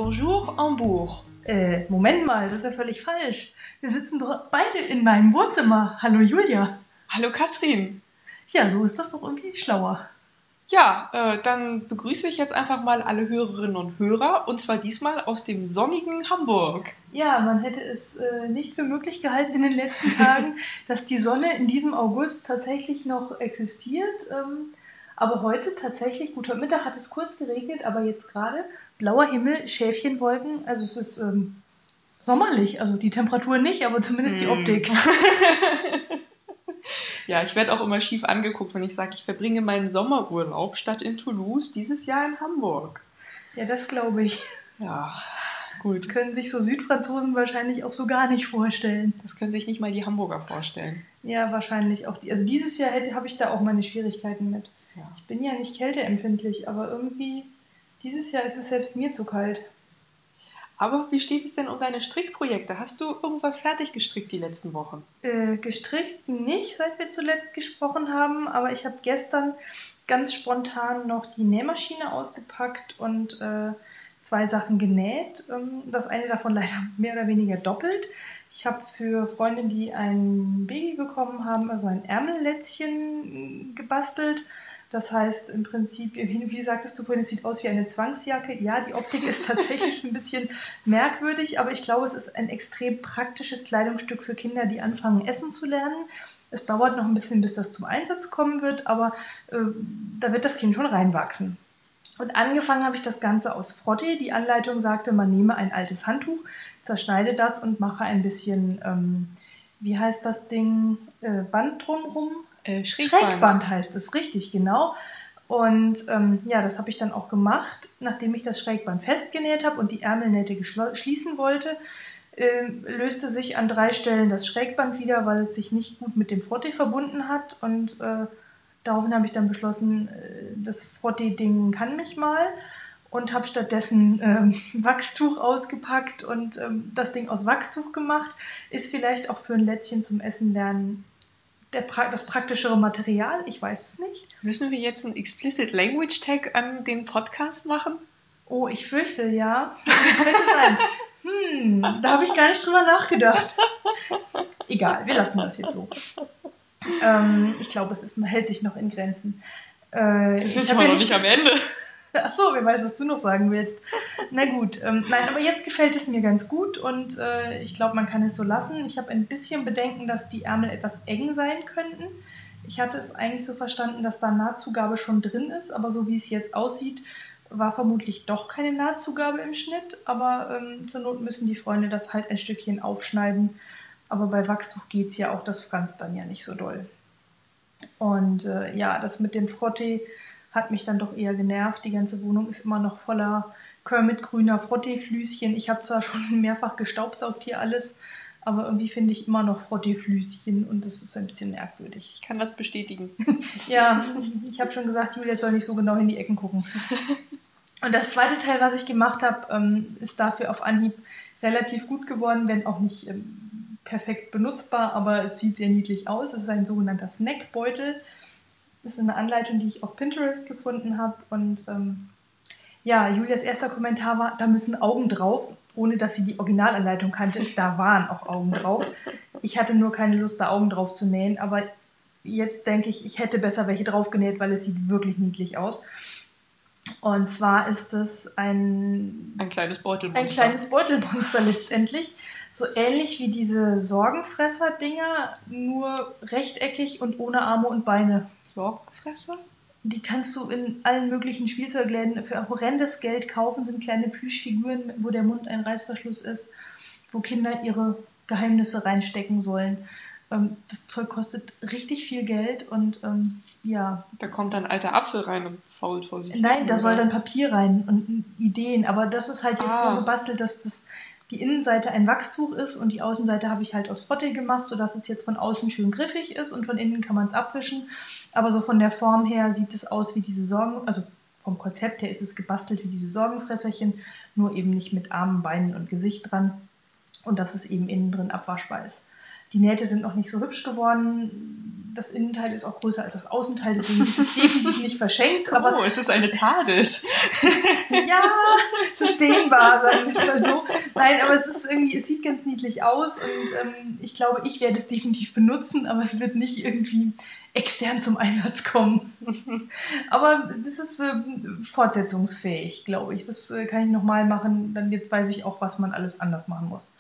bonjour, Hambourg. Moment mal, das ist ja völlig falsch. Wir sitzen doch beide in meinem Wohnzimmer. Hallo Julia. Hallo Katrin. Ja, so ist das doch irgendwie schlauer. Ja, dann begrüße ich jetzt einfach mal alle Hörerinnen und Hörer, und zwar diesmal aus dem sonnigen Hamburg. Ja, man hätte es nicht für möglich gehalten in den letzten Tagen, dass die Sonne in diesem August tatsächlich noch existiert. Aber heute tatsächlich, gut, heute Mittag hat es kurz geregnet, aber jetzt gerade blauer Himmel, Schäfchenwolken, also es ist sommerlich, also die Temperatur nicht, aber zumindest die Optik. Ja, ich werde auch immer schief angeguckt, wenn ich sage, ich verbringe meinen Sommerurlaub statt in Toulouse dieses Jahr in Hamburg. Ja, das glaube ich. Ja, gut. Das können sich so Südfranzosen wahrscheinlich auch so gar nicht vorstellen. Das können sich nicht mal die Hamburger vorstellen. Ja, wahrscheinlich auch. Also dieses Jahr habe ich da auch meine Schwierigkeiten mit. Ja. Ich bin ja nicht kälteempfindlich, aber irgendwie dieses Jahr ist es selbst mir zu kalt. Aber wie steht es denn um deine Strickprojekte? Hast du irgendwas fertig gestrickt die letzten Wochen? Gestrickt nicht, seit wir zuletzt gesprochen haben, aber ich habe gestern ganz spontan noch die Nähmaschine ausgepackt und 2 Sachen genäht. Das eine davon leider mehr oder weniger doppelt. Ich habe für Freunde, die ein Baby bekommen haben, also ein Ärmellätzchen gebastelt. Das heißt im Prinzip, wie sagtest du vorhin, es sieht aus wie eine Zwangsjacke. Ja, die Optik ist tatsächlich ein bisschen merkwürdig, aber ich glaube, es ist ein extrem praktisches Kleidungsstück für Kinder, die anfangen, essen zu lernen. Es dauert noch ein bisschen, bis das zum Einsatz kommen wird, aber da wird das Kind schon reinwachsen. Und angefangen habe ich das Ganze aus Frottee. Die Anleitung sagte, man nehme ein altes Handtuch, zerschneide das und mache ein bisschen, wie heißt das Ding, Band drumherum? Schrägband heißt es, richtig, genau. Und ja, das habe ich dann auch gemacht, nachdem ich das Schrägband festgenäht habe und die Ärmelnähte schließen wollte. Löste sich an 3 Stellen das Schrägband wieder, weil es sich nicht gut mit dem Frottee verbunden hat. Und daraufhin habe ich dann beschlossen, das Frottee-Ding kann mich mal. Und habe stattdessen Wachstuch ausgepackt und das Ding aus Wachstuch gemacht. Ist vielleicht auch für ein Lätzchen zum Essen lernen das praktischere Material, ich weiß es nicht. Müssen wir jetzt einen Explicit Language Tag an den Podcast machen? Oh, ich fürchte, ja. Könnte sein. Da habe ich gar nicht drüber nachgedacht. Egal, wir lassen das jetzt so. Ich glaube, hält sich noch in Grenzen. Wir sind aber noch nicht am Ende. Achso, wer weiß, was du noch sagen willst. Na gut, nein, aber jetzt gefällt es mir ganz gut und ich glaube, man kann es so lassen. Ich habe ein bisschen Bedenken, dass die Ärmel etwas eng sein könnten. Ich hatte es eigentlich so verstanden, dass da Nahtzugabe schon drin ist, aber so wie es jetzt aussieht, war vermutlich doch keine Nahtzugabe im Schnitt. Aber zur Not müssen die Freunde das halt ein Stückchen aufschneiden. Aber bei Wachstuch geht es ja auch, das franzt dann ja nicht so doll. Und ja, das mit dem Frottee hat mich dann doch eher genervt. Die ganze Wohnung ist immer noch voller Kermit-grüner Frottee-Flüschen. Ich habe zwar schon mehrfach gestaubsaugt hier alles, aber irgendwie finde ich immer noch Frottee-Flüschen und das ist ein bisschen merkwürdig. Ich kann das bestätigen. Ja, ich habe schon gesagt, Julia soll nicht so genau in die Ecken gucken. Und das zweite Teil, was ich gemacht habe, ist dafür auf Anhieb relativ gut geworden, wenn auch nicht perfekt benutzbar, aber es sieht sehr niedlich aus. Es ist ein sogenannter Snackbeutel. Das ist eine Anleitung, die ich auf Pinterest gefunden habe. Und ja, Julias erster Kommentar war, da müssen Augen drauf, ohne dass sie die Originalanleitung kannte. Da waren auch Augen drauf. Ich hatte nur keine Lust, da Augen drauf zu nähen. Aber jetzt denke ich, ich hätte besser welche drauf genäht, weil es sieht wirklich niedlich aus. Und zwar ist es ein kleines Beutelmonster. Ein kleines Beutelmonster letztendlich. So ähnlich wie diese Sorgenfresser-Dinger, nur rechteckig und ohne Arme und Beine. Sorgenfresser? Die kannst du in allen möglichen Spielzeugläden für horrendes Geld kaufen. Sind kleine Plüschfiguren, wo der Mund ein Reißverschluss ist, wo Kinder ihre Geheimnisse reinstecken sollen. Das Zeug kostet richtig viel Geld und ja. Da kommt dann alter Apfel rein und fault vor sich. Nein, da soll dann Papier rein und Ideen. Aber das ist halt jetzt so gebastelt, dass die Innenseite ein Wachstuch ist und die Außenseite habe ich halt aus Frottee gemacht, sodass es jetzt von außen schön griffig ist und von innen kann man es abwischen. Aber so von der Form her sieht es aus wie diese also vom Konzept her ist es gebastelt wie diese Sorgenfresserchen, nur eben nicht mit Armen, Beinen und Gesicht dran. Und dass es eben innen drin abwaschbar ist. Die Nähte sind noch nicht so hübsch geworden. das Innenteil ist auch größer als das Außenteil, deswegen ist es definitiv nicht verschenkt. Aber es ist eine TARDIS. ja, es ist dehnbar, sagen wir es mal so. Nein, aber es sieht ganz niedlich aus und ich glaube, ich werde es definitiv benutzen, aber es wird nicht irgendwie extern zum Einsatz kommen. Aber das ist fortsetzungsfähig, glaube ich. Das kann ich nochmal machen, dann jetzt weiß ich auch, was man alles anders machen muss.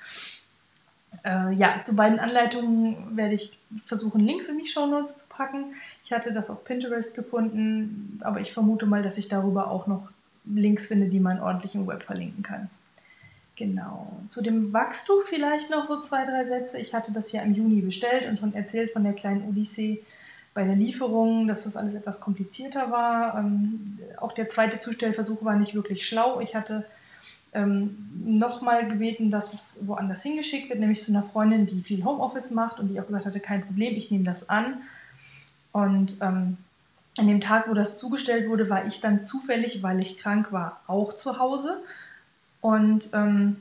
Zu beiden Anleitungen werde ich versuchen, Links in die Shownotes zu packen. Ich hatte das auf Pinterest gefunden, aber ich vermute mal, dass ich darüber auch noch Links finde, die man ordentlich im Web verlinken kann. Genau. Zu dem Wachstuch vielleicht noch so 2, 3 Sätze. Ich hatte das ja im Juni bestellt und schon erzählt von der kleinen Odyssee bei der Lieferung, dass das alles etwas komplizierter war. Auch der zweite Zustellversuch war nicht wirklich schlau. Ich hatte nochmal gebeten, dass es woanders hingeschickt wird, nämlich zu einer Freundin, die viel Homeoffice macht und die auch gesagt hatte, kein Problem, ich nehme das an. Und an dem Tag, wo das zugestellt wurde, war ich dann zufällig, weil ich krank war, auch zu Hause. Und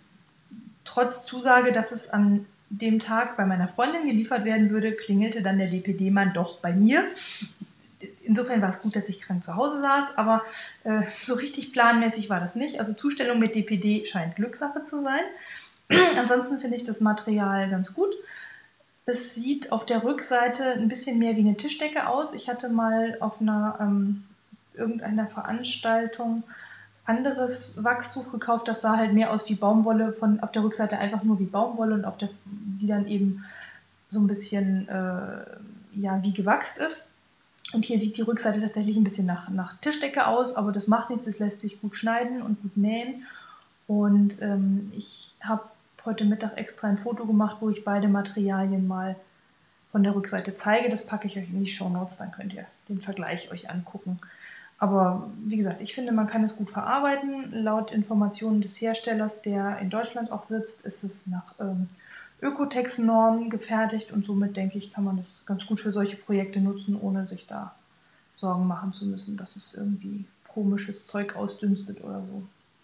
trotz Zusage, dass es an dem Tag bei meiner Freundin geliefert werden würde, klingelte dann der DPD-Mann doch bei mir. Insofern war es gut, dass ich krank zu Hause saß, aber so richtig planmäßig war das nicht. Also Zustellung mit DPD scheint Glückssache zu sein. Ansonsten finde ich das Material ganz gut. Es sieht auf der Rückseite ein bisschen mehr wie eine Tischdecke aus. Ich hatte mal auf irgendeiner Veranstaltung anderes Wachstuch gekauft, das sah halt mehr aus wie Baumwolle, auf der Rückseite einfach nur wie Baumwolle und die dann eben so ein bisschen wie gewachst ist. Und hier sieht die Rückseite tatsächlich ein bisschen nach Tischdecke aus, aber das macht nichts, es lässt sich gut schneiden und gut nähen. Und ich habe heute Mittag extra ein Foto gemacht, wo ich beide Materialien mal von der Rückseite zeige. Das packe ich euch in die Shownotes, dann könnt ihr den Vergleich euch angucken. Aber wie gesagt, ich finde, man kann es gut verarbeiten. Laut Informationen des Herstellers, der in Deutschland auch sitzt, ist es nach Ökotex-Normen gefertigt und somit, denke ich, kann man das ganz gut für solche Projekte nutzen, ohne sich da Sorgen machen zu müssen, dass es irgendwie komisches Zeug ausdünstet oder so.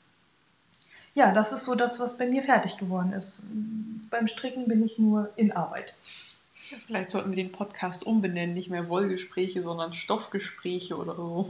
Ja, das ist so das, was bei mir fertig geworden ist. Beim Stricken bin ich nur in Arbeit. Vielleicht sollten wir den Podcast umbenennen, nicht mehr Wollgespräche, sondern Stoffgespräche oder so.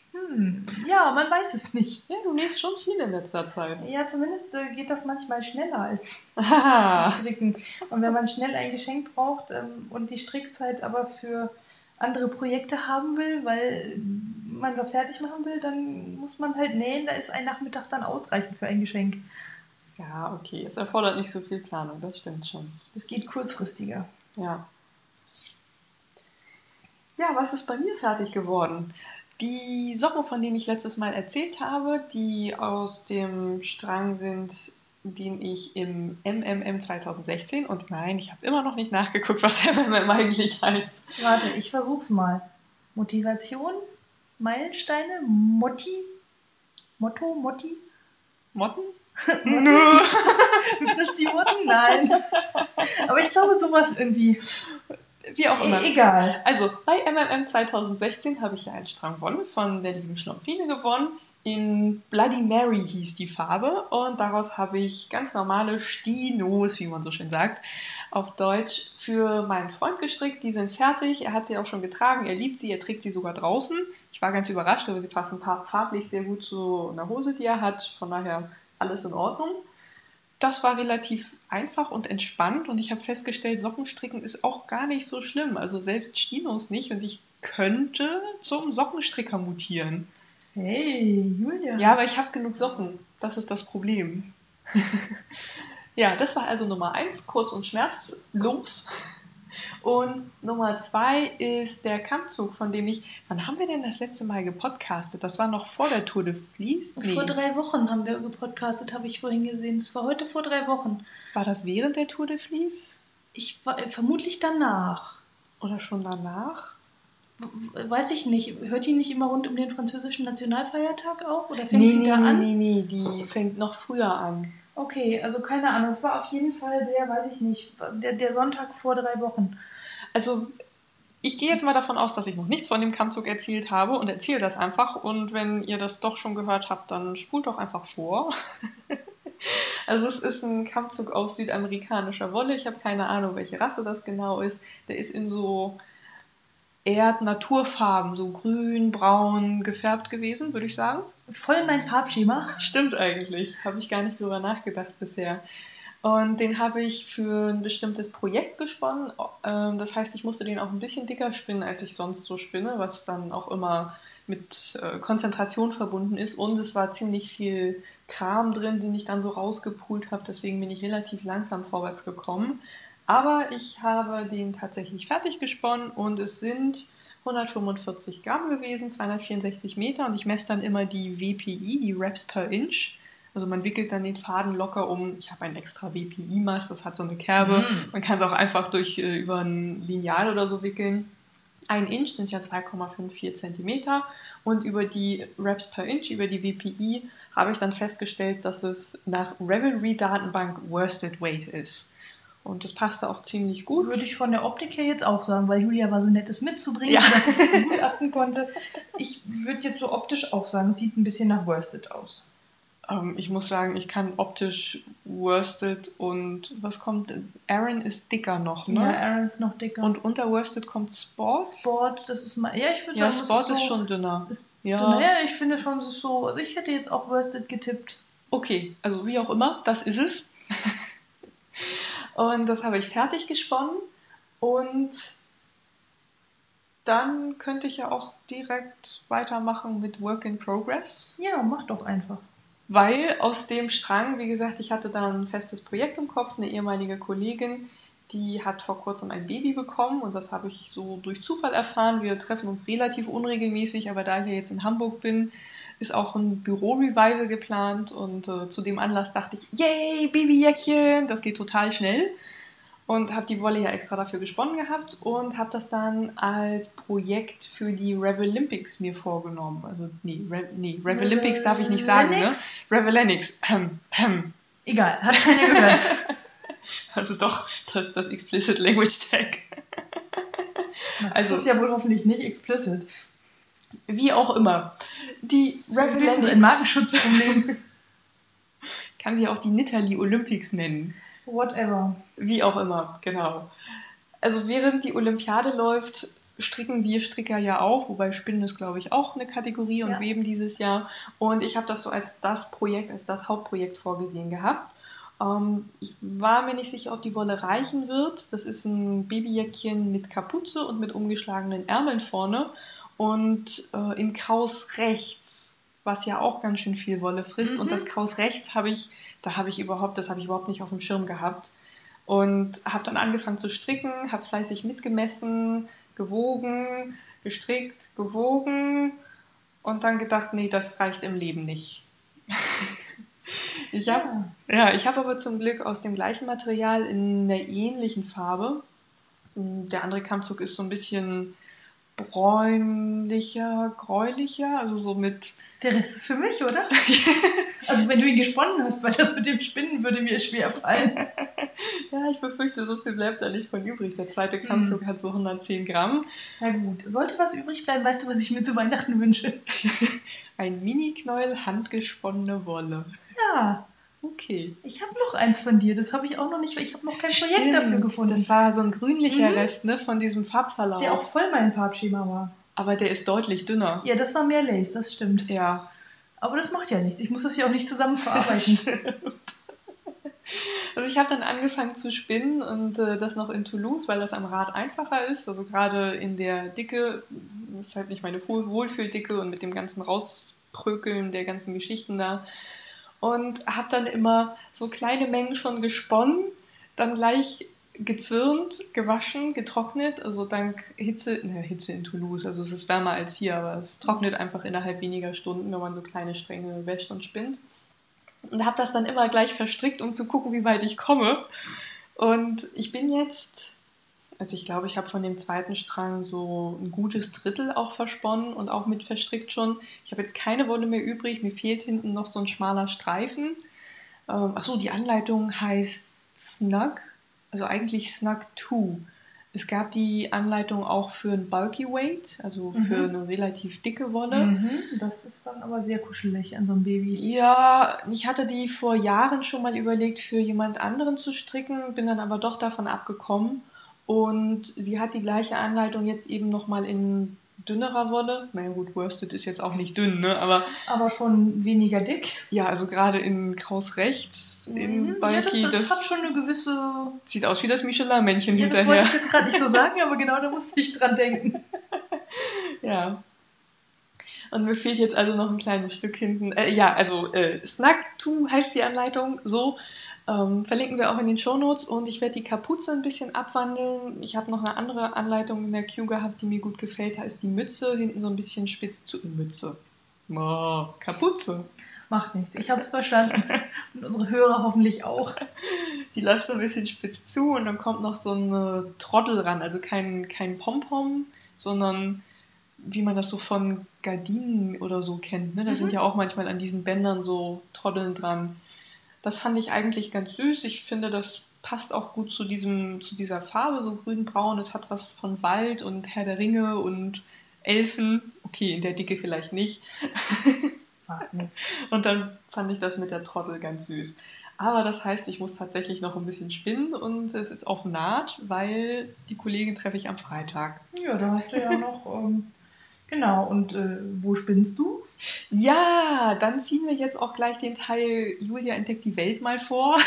Ja, man weiß es nicht. Ja, du nähst schon viel in letzter Zeit. Ja, zumindest geht das manchmal schneller als Stricken. Und wenn man schnell ein Geschenk braucht und die Strickzeit aber für andere Projekte haben will, weil man was fertig machen will, dann muss man halt nähen. Da ist ein Nachmittag dann ausreichend für ein Geschenk. Ja, okay. Es erfordert nicht so viel Planung, das stimmt schon. Das geht kurzfristiger. Ja. Ja, was ist bei mir fertig geworden? Die Socken, von denen ich letztes Mal erzählt habe, die aus dem Strang sind, den ich im MMM 2016, und nein, ich habe immer noch nicht nachgeguckt, was MMM eigentlich heißt. Warte, ich versuch's mal. Motivation? Meilensteine? Motto? Motti? Motten? Ist die Motten? Nein. Aber ich glaube sowas irgendwie. Wie auch immer. Egal. Also bei MMM 2016 habe ich ja einen Strang Wolle von der lieben Schlumpfine gewonnen. In Bloody Mary hieß die Farbe und daraus habe ich ganz normale Stinos, wie man so schön sagt, auf Deutsch für meinen Freund gestrickt. Die sind fertig, er hat sie auch schon getragen, er liebt sie, er trägt sie sogar draußen. Ich war ganz überrascht, aber sie passen farblich sehr gut zu einer Hose, die er hat, von daher alles in Ordnung. Das war relativ einfach und entspannt und ich habe festgestellt, Sockenstricken ist auch gar nicht so schlimm. Also selbst Stinos nicht und ich könnte zum Sockenstricker mutieren. Hey, Julia. Ja, aber ich habe genug Socken. Das ist das Problem. Ja, das war also Nummer 1, kurz und schmerzlos. Und Nummer 2 ist der Kammzug, von dem wann haben wir denn das letzte Mal gepodcastet? Das war noch vor der Tour de Vlies? Nee. Vor 3 Wochen haben wir gepodcastet, habe ich vorhin gesehen. Es war heute vor 3 Wochen. War das während der Tour de Vlies? Vermutlich danach. Oder schon danach? Weiß ich nicht. Hört die nicht immer rund um den französischen Nationalfeiertag auf? Oder fängt sie da an? Nee, die fängt noch früher an. Okay, also keine Ahnung. Es war auf jeden Fall weiß ich nicht, der Sonntag vor 3 Wochen. Also ich gehe jetzt mal davon aus, dass ich noch nichts von dem Kammzug erzählt habe und erzähle das einfach. Und wenn ihr das doch schon gehört habt, dann spult doch einfach vor. Also es ist ein Kammzug aus südamerikanischer Wolle. Ich habe keine Ahnung, welche Rasse das genau ist. Der ist in so Erd-Naturfarben, so grün, braun gefärbt gewesen, würde ich sagen. Voll mein Farbschema. Stimmt eigentlich, habe ich gar nicht drüber nachgedacht bisher. Und den habe ich für ein bestimmtes Projekt gesponnen. Das heißt, ich musste den auch ein bisschen dicker spinnen, als ich sonst so spinne, was dann auch immer mit Konzentration verbunden ist. Und es war ziemlich viel Kram drin, den ich dann so rausgepult habe. Deswegen bin ich relativ langsam vorwärts gekommen. Aber ich habe den tatsächlich fertig gesponnen und es sind 145 Gramm gewesen, 264 Meter. Und ich messe dann immer die WPI, die Reps per Inch. Also man wickelt dann den Faden locker um. Ich habe ein extra WPI-Maß, das hat so eine Kerbe. Man kann es auch einfach über ein Lineal oder so wickeln. 1 Inch sind ja 2,54 Zentimeter. Und über die Reps per Inch, über die WPI, habe ich dann festgestellt, dass es nach Ravelry-Datenbank Worsted Weight ist. Und das passte auch ziemlich gut. Würde ich von der Optik her jetzt auch sagen, weil Julia war so nett, es mitzubringen, dass ich es begutachten konnte. Ich würde jetzt so optisch auch sagen, sieht ein bisschen nach Worsted aus. Ich muss sagen, ich kann optisch Worsted und was kommt? Aran ist dicker noch, ne? Ja, Aran ist noch dicker. Und unter Worsted kommt Sport? Sport, das ist mal. Ja, ich würde sagen, Sport ist schon dünner. Dünner. Ja, ich finde schon, es ist so. Also ich hätte jetzt auch Worsted getippt. Okay, also wie auch immer, das ist es. Und das habe ich fertig gesponnen und dann könnte ich ja auch direkt weitermachen mit Work in Progress. Ja, mach doch einfach. Weil aus dem Strang, wie gesagt, ich hatte da ein festes Projekt im Kopf, eine ehemalige Kollegin, die hat vor kurzem ein Baby bekommen und das habe ich so durch Zufall erfahren. Wir treffen uns relativ unregelmäßig, aber da ich ja jetzt in Hamburg bin, ist auch ein Büro-Revival geplant und zu dem Anlass dachte ich, yay, Babyjäckchen, das geht total schnell. Und habe die Wolle ja extra dafür gesponnen gehabt und habe das dann als Projekt für die Revelympics mir vorgenommen. Also, Revelympics darf ich nicht sagen, ne? Revelenics. Egal, hat keiner gehört. Also doch, das Explicit Language Tag. Das ist ja wohl hoffentlich nicht explicit. Wie auch immer. Die Revelenics. Ein Markenschutzproblem. Kann sie auch die Nittali Olympics nennen. Whatever. Wie auch immer, genau. Also während die Olympiade läuft, stricken wir Stricker ja auch, wobei Spinnen ist, glaube ich, auch eine Kategorie und Weben dieses Jahr. Und ich habe das so als das Hauptprojekt vorgesehen gehabt. Ich war mir nicht sicher, ob die Wolle reichen wird. Das ist ein Babyjäckchen mit Kapuze und mit umgeschlagenen Ärmeln vorne und in Kraus rechts, was ja auch ganz schön viel Wolle frisst. Und das Kraus rechts habe ich überhaupt nicht auf dem Schirm gehabt. Und habe dann angefangen zu stricken, habe fleißig mitgemessen, gewogen, gestrickt, gewogen und dann gedacht, nee, das reicht im Leben nicht. Ich habe aber zum Glück aus dem gleichen Material in einer ähnlichen Farbe. Der andere Kammzug ist so ein bisschen bräunlicher, gräulicher, also so mit... Der Rest ist für mich, oder? Also wenn du ihn gesponnen hast, weil das mit dem Spinnen würde mir schwer fallen. Ja, ich befürchte, so viel bleibt da nicht von übrig. Der zweite Kammzug hat so 110 Gramm. Na gut, sollte was übrig bleiben, weißt du, was ich mir zu Weihnachten wünsche? Ein Mini-Knäuel handgesponnene Wolle. Ja. Okay. Ich habe noch eins von dir, das habe ich auch noch nicht, ich habe noch kein Projekt dafür gefunden. Das war so ein grünlicher Rest, ne, von diesem Farbverlauf. Der auch voll mein Farbschema war. Aber der ist deutlich dünner. Ja, das war mehr Lace, das stimmt. Ja. Aber das macht ja nichts, ich muss das ja auch nicht zusammen verarbeiten. Also ich habe dann angefangen zu spinnen und das noch in Toulouse, weil das am Rad einfacher ist. Also gerade in der Dicke, das ist halt nicht meine Wohlfühldicke und mit dem ganzen Rausprökeln der ganzen Geschichten da. Und habe dann immer so kleine Mengen schon gesponnen, dann gleich gezwirnt, gewaschen, getrocknet, also dank Hitze in Toulouse, also es ist wärmer als hier, aber es trocknet einfach innerhalb weniger Stunden, wenn man so kleine Stränge wäscht und spinnt. Und habe das dann immer gleich verstrickt, um zu gucken, wie weit ich komme. Und ich bin jetzt, also ich glaube, ich habe von dem zweiten Strang so ein gutes Drittel auch versponnen und auch mit verstrickt schon. Ich habe jetzt keine Wolle mehr übrig, mir fehlt hinten noch so ein schmaler Streifen. Achso, die Anleitung heißt Snug, also eigentlich Snug 2. Es gab die Anleitung auch für ein Bulky Weight, also für eine relativ dicke Wolle. Das ist dann aber sehr kuschelig an so einem Baby. Ja, ich hatte die vor Jahren schon mal überlegt, für jemand anderen zu stricken, bin dann aber doch davon abgekommen. Und sie hat die gleiche Anleitung jetzt eben nochmal in dünnerer Wolle. Naja gut, Worsted ist jetzt auch nicht dünn, ne? Aber schon weniger dick. Ja, also gerade in Kraus rechts, in Bulky, ja, das hat schon eine gewisse... Sieht aus wie das Michelin-Männchen hinterher. Das wollte ich jetzt gerade nicht so sagen, aber genau da musste ich dran denken. Ja. Und mir fehlt jetzt also noch ein kleines Stück hinten. Snug 2 heißt die Anleitung, so. Verlinken wir auch in den Shownotes und ich werde die Kapuze ein bisschen abwandeln. Ich habe noch eine andere Anleitung in der Queue gehabt, die mir gut gefällt. Da ist die Mütze hinten so ein bisschen spitz zu. Mütze. Oh, Kapuze. Macht nichts, ich habe es verstanden. Und unsere Hörer hoffentlich auch. Die läuft so ein bisschen spitz zu und dann kommt noch so eine Troddel ran. Also kein Pompom, sondern wie man das so von Gardinen oder so kennt. Ne? Da sind ja auch manchmal an diesen Bändern so Troddeln dran. Das fand ich eigentlich ganz süß. Ich finde, das passt auch gut zu dieser Farbe, so grün-braun. Es hat was von Wald und Herr der Ringe und Elfen. Okay, in der Dicke vielleicht nicht. Und dann fand ich das mit der Troddel ganz süß. Aber das heißt, ich muss tatsächlich noch ein bisschen spinnen und es ist auf Naht, weil die Kollegin treffe ich am Freitag. Ja, da hast du ja noch... Genau, und wo spinnst du? Ja, dann ziehen wir jetzt auch gleich den Teil Julia entdeckt die Welt mal vor.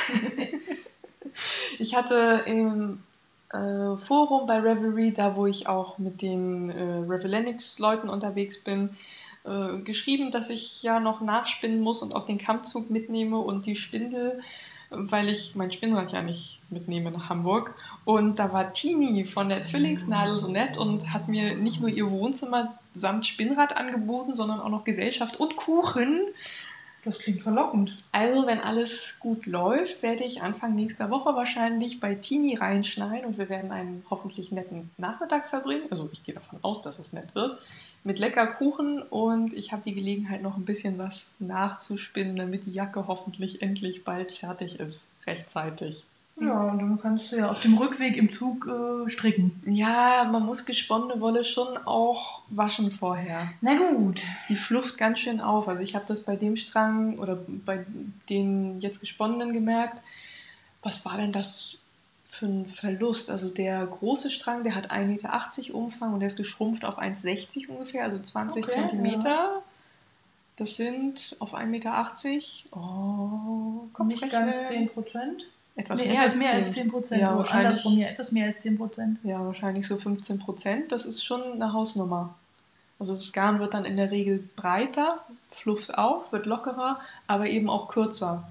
Ich hatte im Forum bei Revelry, da wo ich auch mit den Revelenix-Leuten unterwegs bin, geschrieben, dass ich ja noch nachspinnen muss und auch den Kammzug mitnehme und die Spindel, weil ich mein Spinnrad ja nicht mitnehme nach Hamburg. Und da war Tini von der Zwillingsnadel so nett und hat mir nicht nur ihr Wohnzimmer samt Spinnrad angeboten, sondern auch noch Gesellschaft und Kuchen. Das klingt verlockend. Also, wenn alles gut läuft, werde ich Anfang nächster Woche wahrscheinlich bei Tini reinschneiden und wir werden einen hoffentlich netten Nachmittag verbringen. Also, ich gehe davon aus, dass es nett wird. Mit lecker Kuchen und ich habe die Gelegenheit, noch ein bisschen was nachzuspinnen, damit die Jacke hoffentlich endlich bald fertig ist. Rechtzeitig. Ja, und dann kannst du ja auf dem Rückweg im Zug stricken. Ja, man muss gesponnene Wolle schon auch waschen vorher. Na gut. Die flucht ganz schön auf. Also ich habe das bei dem Strang oder bei den jetzt gesponnenen gemerkt. Was war denn das für ein Verlust? Also der große Strang, der hat 1,80 Meter Umfang und der ist geschrumpft auf 1,60 ungefähr, also 20 Zentimeter. Ja. Das sind auf 1,80 Meter. Oh, Nicht ganz 10%? Etwas mehr als 10%. Ja, andersrum, ja, etwas mehr als 10%. Ja, wahrscheinlich so 15%. Das ist schon eine Hausnummer. Also das Garn wird dann in der Regel breiter, flufft auf, wird lockerer, aber eben auch kürzer.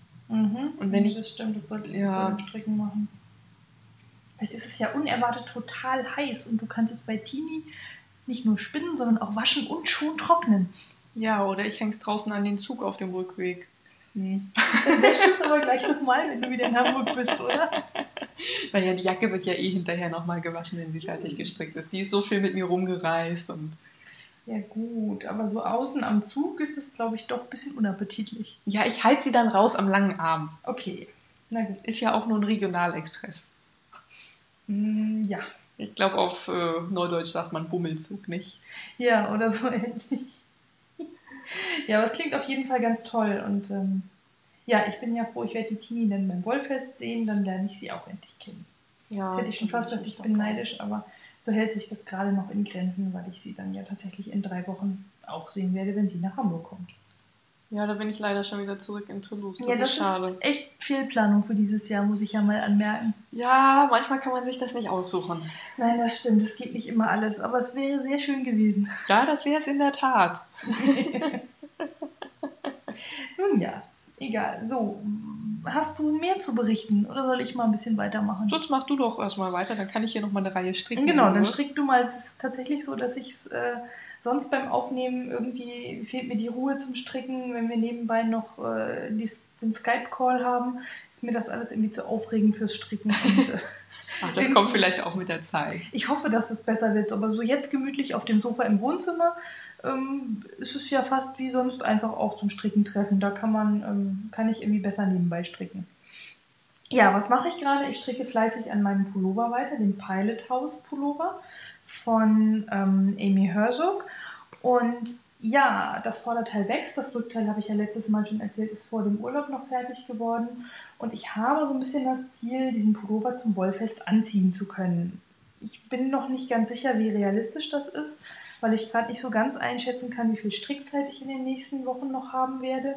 Und wenn das stimmt, das solltest du vor dem Stricken machen. Vielleicht ist es ja unerwartet total heiß und du kannst es bei Tini nicht nur spinnen, sondern auch waschen und schon trocknen. Ja, oder ich häng's draußen an den Zug auf dem Rückweg. Dann wäschst du es aber gleich nochmal, wenn du wieder in Hamburg bist, oder? Naja, die Jacke wird ja hinterher nochmal gewaschen, wenn sie fertig gestrickt ist. Die ist so viel mit mir rumgereist und... Ja gut, aber so außen am Zug ist es, glaube ich, doch ein bisschen unappetitlich. Ja, ich halte sie dann raus am langen Arm. Okay, na gut. Ist ja auch nur ein Regionalexpress. Ja. Ich glaube, auf Neudeutsch sagt man Bummelzug, nicht? Ja, oder so ähnlich. Ja, aber es klingt auf jeden Fall ganz toll und ja, ich bin ja froh, ich werde die Tini dann beim Wollfest sehen, dann lerne ich sie auch endlich kennen. Ja, das hätte ich schon fast gedacht, ich bin neidisch, aber so hält sich das gerade noch in Grenzen, weil ich sie dann ja tatsächlich in 3 Wochen auch sehen werde, wenn sie nach Hamburg kommt. Ja, da bin ich leider schon wieder zurück in Toulouse. Das ist schade. Ist echt Fehlplanung für dieses Jahr, muss ich ja mal anmerken. Ja, manchmal kann man sich das nicht aussuchen. Nein, das stimmt, es geht nicht immer alles, aber es wäre sehr schön gewesen. Ja, das wäre es in der Tat. Nun ja, egal. So, hast du mehr zu berichten oder soll ich mal ein bisschen weitermachen? Sonst mach du doch erstmal weiter, dann kann ich hier nochmal eine Reihe stricken. Genau, dann strick du mal. Es ist tatsächlich so, dass ich es sonst beim Aufnehmen irgendwie fehlt mir die Ruhe zum Stricken. Wenn wir nebenbei noch den Skype-Call haben, ist mir das alles irgendwie zu aufregend fürs Stricken. Und, ach, das kommt vielleicht auch mit der Zeit. Ich hoffe, dass es besser wird. Aber so jetzt gemütlich auf dem Sofa im Wohnzimmer ist es ja fast wie sonst einfach auch zum Stricken treffen. Da kann ich irgendwie besser nebenbei stricken. Ja, was mache ich gerade? Ich stricke fleißig an meinem Pullover weiter, dem Pilot House Pullover von Amy Herzog. Und Ja, das Vorderteil wächst. Das Rückteil, habe ich ja letztes Mal schon erzählt, ist vor dem Urlaub noch fertig geworden. Und ich habe so ein bisschen das Ziel, diesen Pullover zum Wollfest anziehen zu können. Ich bin noch nicht ganz sicher, wie realistisch das ist, weil ich gerade nicht so ganz einschätzen kann, wie viel Strickzeit ich in den nächsten Wochen noch haben werde.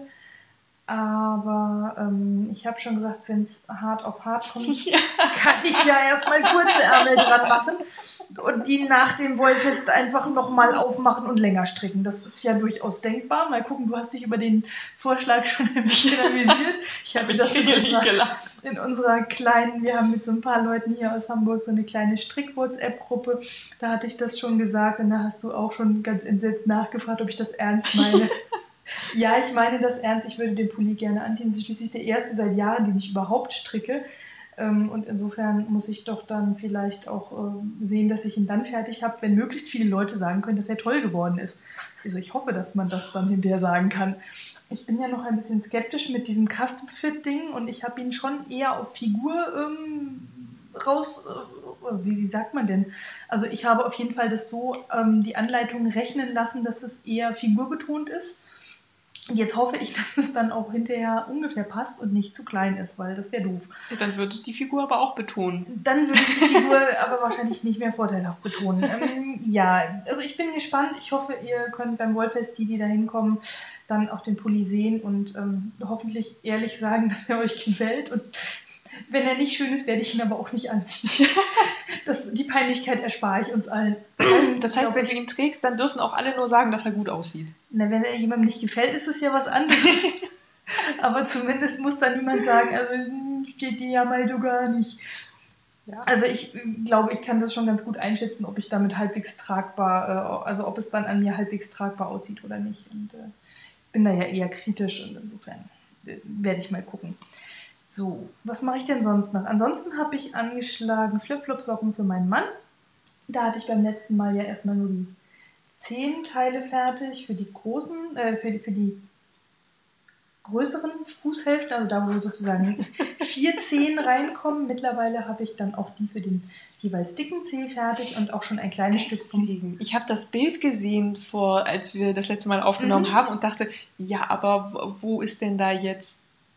Aber ich habe schon gesagt, wenn es hart auf hart kommt, kann ich ja erstmal kurze Ärmel dran machen und die nach dem Wollfest einfach nochmal aufmachen und länger stricken. Das ist ja durchaus denkbar. Mal gucken, du hast dich über den Vorschlag schon ein bisschen amüsiert. Ich habe das in unserer kleinen, wir haben mit so ein paar Leuten hier aus Hamburg so eine kleine Strick-WhatsApp-Gruppe. Da hatte ich das schon gesagt und da hast du auch schon ganz entsetzt nachgefragt, ob ich das ernst meine. Ja, ich meine das ernst. Ich würde den Pulli gerne anziehen. Das ist schließlich der erste seit Jahren, den ich überhaupt stricke. Und insofern muss ich doch dann vielleicht auch sehen, dass ich ihn dann fertig habe, wenn möglichst viele Leute sagen können, dass er toll geworden ist. Also ich hoffe, dass man das dann hinterher sagen kann. Ich bin ja noch ein bisschen skeptisch mit diesem Custom-Fit-Ding und ich habe ihn schon eher auf Figur wie sagt man denn? Also ich habe auf jeden Fall das so die Anleitung rechnen lassen, dass es eher figurbetont ist. Und jetzt hoffe ich, dass es dann auch hinterher ungefähr passt und nicht zu klein ist, weil das wäre doof. Ja, dann würde es die Figur aber auch betonen. Dann würde es die Figur aber wahrscheinlich nicht mehr vorteilhaft betonen. Ja, also ich bin gespannt. Ich hoffe, ihr könnt beim Wollfest, die da hinkommen, dann auch den Pulli sehen und hoffentlich ehrlich sagen, dass er euch gefällt. Und wenn er nicht schön ist, werde ich ihn aber auch nicht anziehen. Die Peinlichkeit erspare ich uns allen. Das heißt, wenn du ihn trägst, dann dürfen auch alle nur sagen, dass er gut aussieht. Na, wenn er jemandem nicht gefällt, ist es ja was anderes. Aber zumindest muss da niemand sagen, also steht dir ja mal so gar nicht. Ja. Also ich glaube, ich kann das schon ganz gut einschätzen, ob ich damit halbwegs tragbar, also ob es dann an mir halbwegs tragbar aussieht oder nicht. Und ich bin da ja eher kritisch und insofern werde ich mal gucken. So, was mache ich denn sonst noch? Ansonsten habe ich angeschlagen Flip-Flop-Socken für meinen Mann. Da hatte ich beim letzten Mal ja erstmal nur die 10 Teile fertig für die großen, für die größeren Fußhälften, also da, wo sozusagen 4 Zehen reinkommen. Mittlerweile habe ich dann auch die für den jeweils dicken Zeh fertig und auch schon ein kleines Stück vom... Ich habe das Bild gesehen, als wir das letzte Mal aufgenommen haben und dachte, ja, aber wo ist denn da jetzt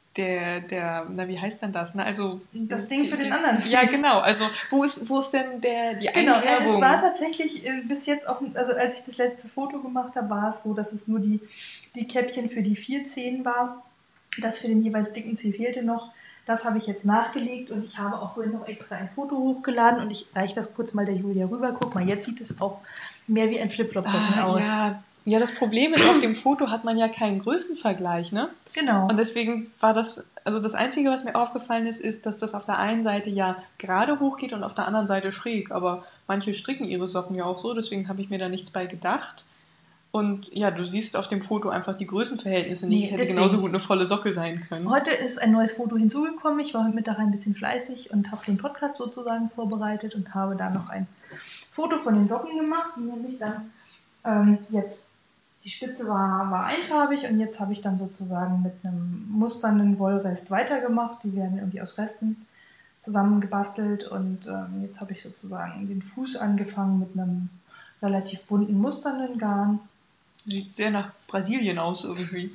na, wie heißt denn das? Na, also das Ding für den anderen. Ja, genau. Also wo ist denn die Einkerbung? Genau, es war tatsächlich bis jetzt auch, also als ich das letzte Foto gemacht habe, war es so, dass es nur die Käppchen für die 4 Zehen war. Das für den jeweils dicken Zeh fehlte noch. Das habe ich jetzt nachgelegt und ich habe auch vorhin noch extra ein Foto hochgeladen und ich reiche das kurz mal der Julia rüber. Guck mal, jetzt sieht es auch mehr wie ein Flip-Flop-Socken aus. Ja, das Problem ist, auf dem Foto hat man ja keinen Größenvergleich, ne? Genau. Und deswegen war das Einzige, was mir aufgefallen ist, dass das auf der einen Seite ja gerade hochgeht und auf der anderen Seite schräg. Aber manche stricken ihre Socken ja auch so, deswegen habe ich mir da nichts bei gedacht. Und ja, du siehst auf dem Foto einfach die Größenverhältnisse nicht. Es hätte genauso gut eine volle Socke sein können. Heute ist ein neues Foto hinzugekommen. Ich war heute Mittag ein bisschen fleißig und habe den Podcast sozusagen vorbereitet und habe da noch ein Foto von den Socken gemacht, nämlich dann jetzt die Spitze war einfarbig und jetzt habe ich dann sozusagen mit einem musternden Wollrest weitergemacht. Die werden irgendwie aus Resten zusammengebastelt und jetzt habe ich sozusagen den Fuß angefangen mit einem relativ bunten musternden Garn. Sieht sehr nach Brasilien aus irgendwie.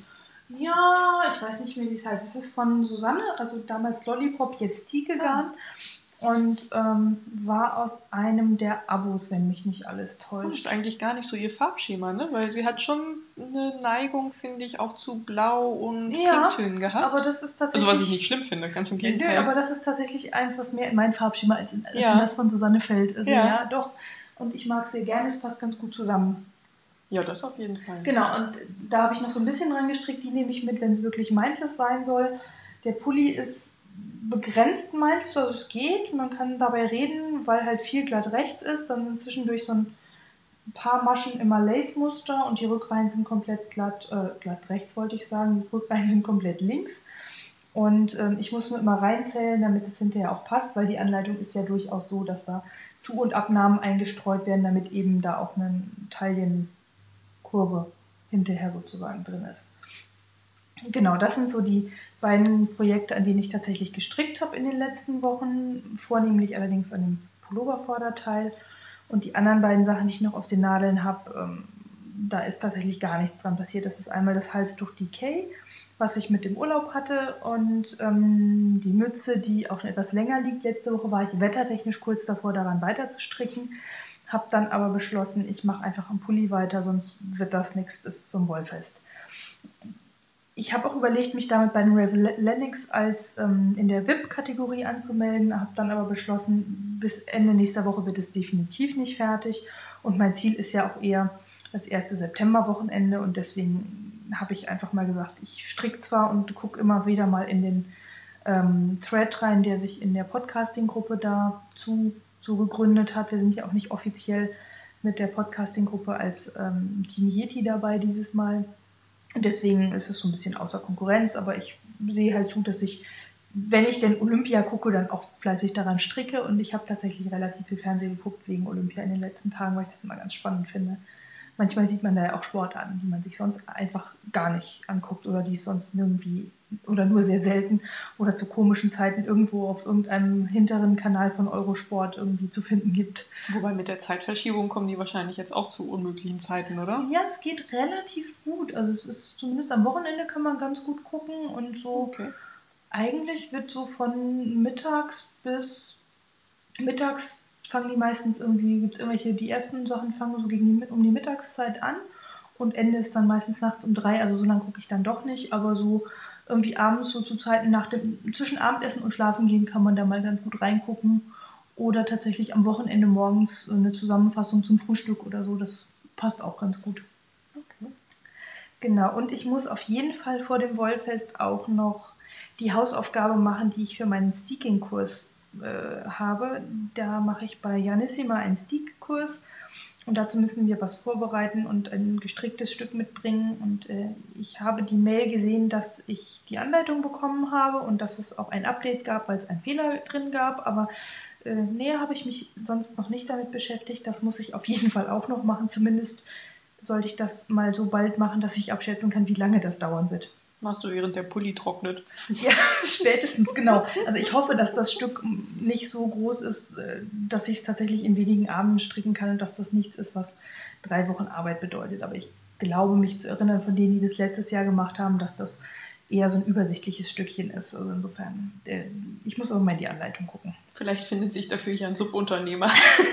Ja, ich weiß nicht mehr, wie es heißt. Es ist von Susanne, also damals Lollipop, jetzt Tike-Garn. Und war aus einem der Abos, wenn mich nicht alles täuscht. Das ist eigentlich gar nicht so ihr Farbschema, ne? Weil sie hat schon eine Neigung, finde ich, auch zu Blau und Pinktönen gehabt. Aber das ist tatsächlich... Also was ich nicht schlimm finde, ganz im Gegenteil. Aber das ist tatsächlich eins, was mehr in mein Farbschema als in das von Susanne fällt. Also ja, doch. Und ich mag sehr gerne, es passt ganz gut zusammen. Ja, das auf jeden Fall. Genau, und da habe ich noch so ein bisschen dran gestrickt, die nehme ich mit, wenn es wirklich mindless sein soll. Der Pulli ist begrenzt mindless, also es geht, man kann dabei reden, weil halt viel glatt rechts ist, dann sind zwischendurch so ein paar Maschen immer Lace-Muster und die Rückreihen sind komplett glatt rechts, wollte ich sagen, die Rückreihen sind komplett links. Und ich muss nur immer reinzählen, damit es hinterher auch passt, weil die Anleitung ist ja durchaus so, dass da Zu- und Abnahmen eingestreut werden, damit eben da auch eine Taillenkurve hinterher sozusagen drin ist. Genau, das sind so die beiden Projekte, an denen ich tatsächlich gestrickt habe in den letzten Wochen, vornehmlich allerdings an dem Pullover-Vorderteil. Und die anderen beiden Sachen, die ich noch auf den Nadeln habe, da ist tatsächlich gar nichts dran passiert. Das ist einmal das Halstuch Decay, was ich mit dem Urlaub hatte, und die Mütze, die auch schon etwas länger liegt. Letzte Woche war ich wettertechnisch kurz davor, daran weiter zu stricken, habe dann aber beschlossen, ich mache einfach am Pulli weiter, sonst wird das nichts bis zum Wollfest. Ich habe auch überlegt, mich damit bei den Raven Lennox als in der VIP-Kategorie anzumelden, habe dann aber beschlossen, bis Ende nächster Woche wird es definitiv nicht fertig, und mein Ziel ist ja auch eher das erste September-Wochenende, und deswegen habe ich einfach mal gesagt, ich stricke zwar und gucke immer wieder mal in den Thread rein, der sich in der Podcasting-Gruppe dazu so gegründet hat. Wir sind ja auch nicht offiziell mit der Podcasting-Gruppe als Team Yeti dabei dieses Mal. Deswegen ist es so ein bisschen außer Konkurrenz, aber ich sehe halt zu, dass ich, wenn ich denn Olympia gucke, dann auch fleißig daran stricke, und ich habe tatsächlich relativ viel Fernsehen geguckt wegen Olympia in den letzten Tagen, weil ich das immer ganz spannend finde. Manchmal sieht man da ja auch Sportarten, die man sich sonst einfach gar nicht anguckt oder die es sonst irgendwie oder nur sehr selten oder zu komischen Zeiten irgendwo auf irgendeinem hinteren Kanal von Eurosport irgendwie zu finden gibt. Wobei mit der Zeitverschiebung kommen die wahrscheinlich jetzt auch zu unmöglichen Zeiten, oder? Ja, es geht relativ gut. Also es ist zumindest am Wochenende kann man ganz gut gucken, und so Okay. eigentlich wird so von mittags bis mittags fangen die meistens irgendwie, gibt es irgendwelche, die ersten Sachen fangen so um die Mittagszeit an, und Ende ist dann meistens nachts um 3, also so lange gucke ich dann doch nicht, aber so irgendwie abends so zu Zeiten zwischen Abendessen und Schlafen gehen kann man da mal ganz gut reingucken, oder tatsächlich am Wochenende morgens eine Zusammenfassung zum Frühstück oder so, das passt auch ganz gut. Okay. Genau, und ich muss auf jeden Fall vor dem Wollfest auch noch die Hausaufgabe machen, die ich für meinen Steaking-Kurs habe. Da mache ich bei Janissima einen Steak-Kurs, und dazu müssen wir was vorbereiten und ein gestricktes Stück mitbringen, und ich habe die Mail gesehen, dass ich die Anleitung bekommen habe und dass es auch ein Update gab, weil es einen Fehler drin gab, aber näher habe ich mich sonst noch nicht damit beschäftigt. Das muss ich auf jeden Fall auch noch machen, zumindest sollte ich das mal so bald machen, dass ich abschätzen kann, wie lange das dauern wird. Machst du, während der Pulli trocknet. Ja, spätestens, genau. Also ich hoffe, dass das Stück nicht so groß ist, dass ich es tatsächlich in wenigen Abenden stricken kann und dass das nichts ist, was 3 Wochen Arbeit bedeutet. Aber ich glaube, mich zu erinnern von denen, die das letztes Jahr gemacht haben, dass das eher so ein übersichtliches Stückchen ist. Also insofern, ich muss aber mal in die Anleitung gucken. Vielleicht findet sich dafür ja ein Subunternehmer.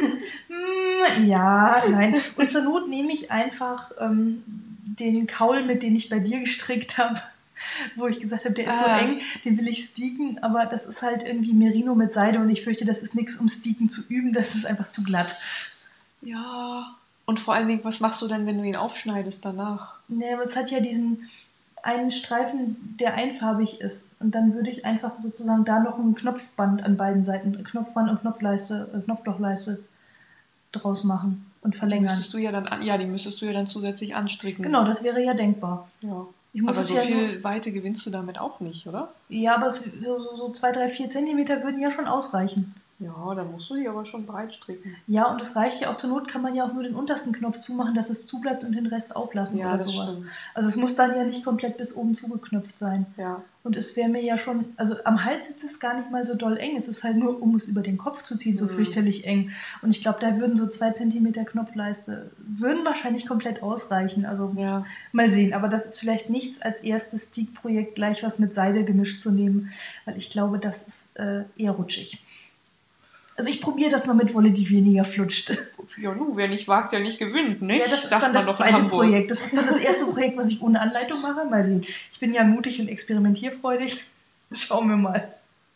Ja, nein. Und zur Not nehme ich einfach den Kaul, mit dem ich bei dir gestrickt habe, wo ich gesagt habe, der ist so eng, den will ich steaken, aber das ist halt irgendwie Merino mit Seide, und ich fürchte, das ist nichts, um steaken zu üben, das ist einfach zu glatt. Ja, und vor allen Dingen, was machst du denn, wenn du ihn aufschneidest danach? Ne, aber es hat ja diesen einen Streifen, der einfarbig ist, und dann würde ich einfach sozusagen da noch ein Knopfband an beiden Seiten, Knopfband und Knopflochleiste draus machen und verlängern. Die müsstest du ja dann zusätzlich anstricken. Genau, das wäre ja denkbar. Ja. Ich muss aber es so ja viel Weite gewinnst du damit auch nicht, oder? Ja, aber so 2, 3, 4 Zentimeter würden ja schon ausreichen. Ja, dann musst du die aber schon breit stricken. Ja, und es reicht ja auch, zur Not kann man ja auch nur den untersten Knopf zumachen, dass es zubleibt, und den Rest auflassen Ja, oder das sowas. stimmt. Also es muss dann ja nicht komplett bis oben zugeknöpft sein. Ja. Und es wäre mir ja schon, also am Hals sitzt es gar nicht mal so doll eng, es ist halt nur, um es über den Kopf zu ziehen, so fürchterlich eng. Und ich glaube, da würden so 2 Zentimeter Knopfleiste, würden wahrscheinlich komplett ausreichen. Also mal sehen, aber das ist vielleicht nichts als erstes Steak-Projekt gleich was mit Seide gemischt zu nehmen, weil ich glaube, das ist eher rutschig. Also ich probiere das mal mit Wolle, die weniger flutscht. Ja, wer nicht wagt, der nicht gewinnt, ne? Ja, das ist dann das zweite Projekt. Das ist dann das erste Projekt, was ich ohne Anleitung mache. Mal sehen. Ich bin ja mutig und experimentierfreudig. Schauen wir mal.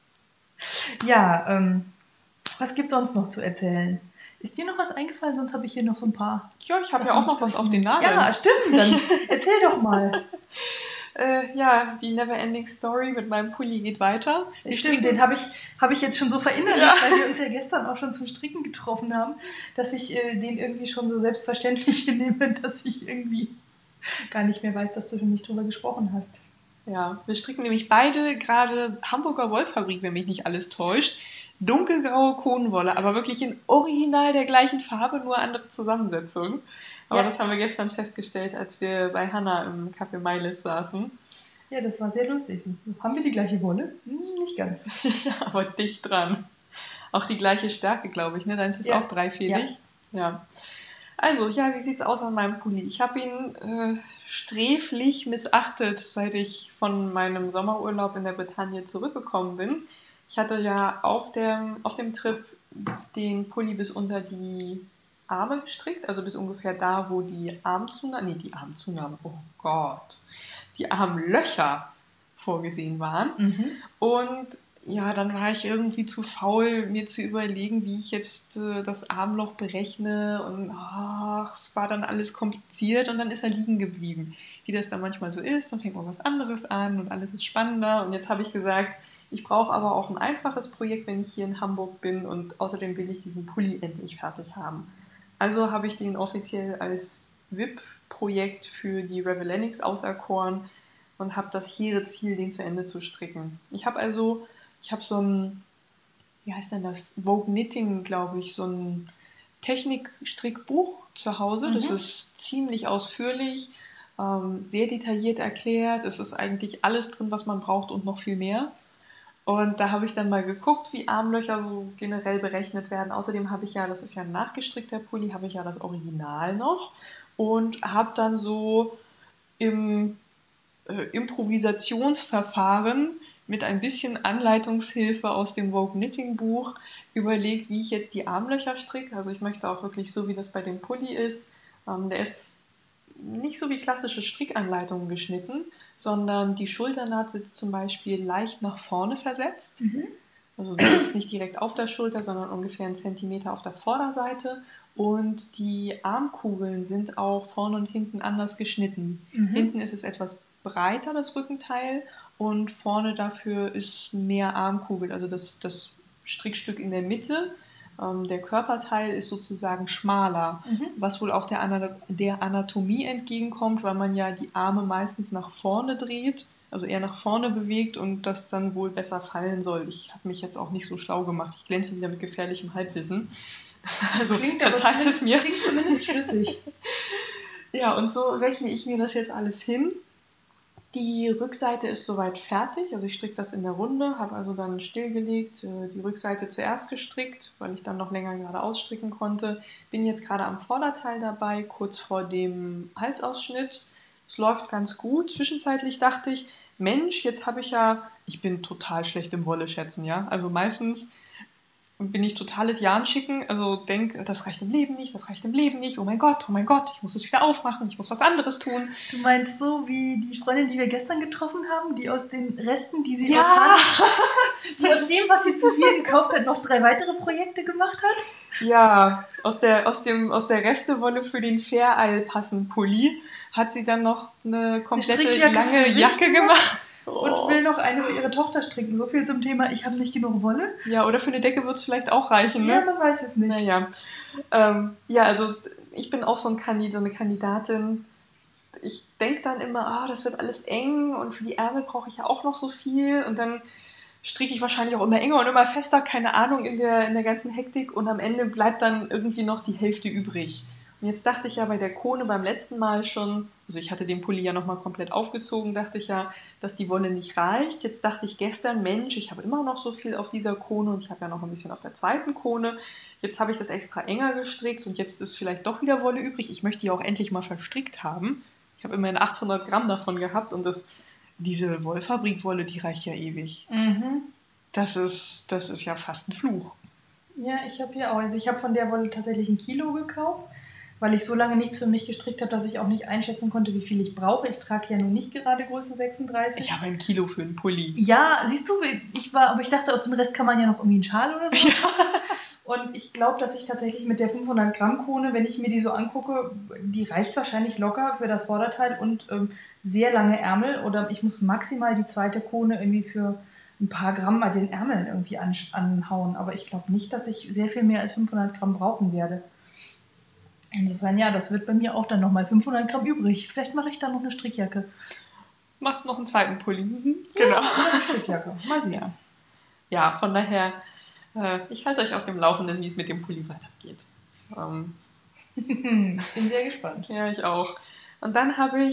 Ja, was gibt es sonst noch zu erzählen? Ist dir noch was eingefallen? Sonst habe ich hier noch so ein paar... Ja, ich habe ja auch noch was auf den Nadeln. Ja, stimmt. Dann erzähl doch mal. Die Neverending Story mit meinem Pulli geht weiter. Stimmt, den habe ich jetzt schon so verinnerlicht, weil wir uns ja gestern auch schon zum Stricken getroffen haben, dass ich den irgendwie schon so selbstverständlich nehme, dass ich irgendwie gar nicht mehr weiß, dass du schon nicht drüber gesprochen hast. Ja, wir stricken nämlich beide gerade Hamburger Wollfabrik, wenn mich nicht alles täuscht. Dunkelgraue Konenwolle, aber wirklich in original der gleichen Farbe, nur andere Zusammensetzung. Aber das haben wir gestern festgestellt, als wir bei Hannah im Café Mailis saßen. Ja, das war sehr lustig. Haben wir die gleiche Wolle? Nicht ganz. Ja, aber dicht dran. Auch die gleiche Stärke, glaube ich, ne? Deins ist auch dreifädig. Ja. Also, ja, wie sieht's aus an meinem Pulli? Ich habe ihn sträflich missachtet, seit ich von meinem Sommerurlaub in der Bretagne zurückgekommen bin. Ich hatte ja auf dem Trip den Pulli bis unter die Arme gestrickt, also bis ungefähr da, wo die Armzunahmen, oh Gott, die Armlöcher vorgesehen waren. Und ja, dann war ich irgendwie zu faul, mir zu überlegen, wie ich jetzt das Armloch berechne und es war dann alles kompliziert und dann ist er liegen geblieben. Wie das dann manchmal so ist, dann fängt man was anderes an und alles ist spannender und jetzt habe ich gesagt, ich brauche aber auch ein einfaches Projekt, wenn ich hier in Hamburg bin und außerdem will ich diesen Pulli endlich fertig haben. Also habe ich den offiziell als VIP-Projekt für die Revelenics auserkoren und habe das hehre Ziel, den zu Ende zu stricken. Ich habe so ein, wie heißt denn das? Vogue Knitting, glaube ich, so ein Technikstrickbuch zu Hause. Das ist ziemlich ausführlich, sehr detailliert erklärt. Es ist eigentlich alles drin, was man braucht und noch viel mehr. Und da habe ich dann mal geguckt, wie Armlöcher so generell berechnet werden. Außerdem habe ich ja, das ist ja ein nachgestrickter Pulli, habe ich ja das Original noch und habe dann so im Improvisationsverfahren mit ein bisschen Anleitungshilfe aus dem Vogue Knitting Buch überlegt, wie ich jetzt die Armlöcher stricke. Also ich möchte auch wirklich so, wie das bei dem Pulli ist. Der ist nicht so wie klassische Strickanleitungen geschnitten, sondern die Schulternaht sitzt zum Beispiel leicht nach vorne versetzt. Also die sitzt nicht direkt auf der Schulter, sondern ungefähr 1 Zentimeter auf der Vorderseite. Und die Armkugeln sind auch vorne und hinten anders geschnitten. Hinten ist es etwas breiter, das Rückenteil, und vorne dafür ist mehr Armkugel. Also das Strickstück in der Mitte, der Körperteil ist sozusagen schmaler, was wohl auch der Anatomie entgegenkommt, weil man ja die Arme meistens nach vorne dreht, also eher nach vorne bewegt und das dann wohl besser fallen soll. Ich habe mich jetzt auch nicht so schlau gemacht. Ich glänze wieder mit gefährlichem Halbwissen. Also verzeiht es mir. Klingt zumindest schlüssig. Ja, und so rechne ich mir das jetzt alles hin. Die Rückseite ist soweit fertig, also ich stricke das in der Runde, habe also dann stillgelegt, die Rückseite zuerst gestrickt, weil ich dann noch länger gerade ausstricken konnte. Bin jetzt gerade am Vorderteil dabei, kurz vor dem Halsausschnitt. Es läuft ganz gut. Zwischenzeitlich dachte ich, Mensch, ich bin total schlecht im Wolle schätzen, ja. Also meistens bin ich totales Jahn-Schicken, also denke, das reicht im Leben nicht, oh mein Gott, ich muss es wieder aufmachen, ich muss was anderes tun. Du meinst so wie die Freundin, die wir gestern getroffen haben, die aus den Resten, die sie Ja! die aus dem, was sie zu viel gekauft hat, noch 3 weitere Projekte gemacht hat? Ja, aus der Restewolle für den Fair-Eil-Passen-Pulli hat sie dann noch eine komplette lange Jacke gemacht. Und will noch eine für ihre Tochter stricken. So viel zum Thema, ich habe nicht genug Wolle. Ja, oder für eine Decke wird es vielleicht auch reichen, ne? Ja, man weiß es nicht. Naja. Ja, also ich bin auch so eine Kandidatin. Ich denke dann immer, das wird alles eng und für die Ärmel brauche ich ja auch noch so viel. Und dann stricke ich wahrscheinlich auch immer enger und immer fester, keine Ahnung, in der ganzen Hektik. Und am Ende bleibt dann irgendwie noch die Hälfte übrig. Und jetzt dachte ich ja bei der Krone beim letzten Mal schon, also ich hatte den Pulli ja nochmal komplett aufgezogen, dachte ich ja, dass die Wolle nicht reicht. Jetzt dachte ich gestern, Mensch, ich habe immer noch so viel auf dieser Krone und ich habe ja noch ein bisschen auf der zweiten Krone. Jetzt habe ich das extra enger gestrickt und jetzt ist vielleicht doch wieder Wolle übrig. Ich möchte die auch endlich mal verstrickt haben. Ich habe immerhin 800 Gramm davon gehabt und diese Wollfabrikwolle, die reicht ja ewig. Das ist ja fast ein Fluch. Ja, ich habe hier auch. Also ich habe von der Wolle tatsächlich 1 Kilo gekauft, weil ich so lange nichts für mich gestrickt habe, dass ich auch nicht einschätzen konnte, wie viel ich brauche. Ich trage ja nun nicht gerade Größe 36. Ich habe 1 Kilo für einen Pulli. Ja, siehst du, aber ich dachte, aus dem Rest kann man ja noch irgendwie einen Schal oder so. Ja. Und ich glaube, dass ich tatsächlich mit der 500 Gramm Krone, wenn ich mir die so angucke, die reicht wahrscheinlich locker für das Vorderteil und sehr lange Ärmel. Oder ich muss maximal die zweite Krone irgendwie für ein paar Gramm an den Ärmeln irgendwie anhauen. Aber ich glaube nicht, dass ich sehr viel mehr als 500 Gramm brauchen werde. Insofern, ja, das wird bei mir auch dann nochmal 500 Gramm übrig. Vielleicht mache ich da noch eine Strickjacke. Machst noch einen zweiten Pulli. Genau. Ja, oder eine Strickjacke. Mal sehen. Ja, von daher, ich halte euch auf dem Laufenden, wie es mit dem Pulli weitergeht. Ich bin sehr gespannt. Ja, ich auch. Und dann habe ich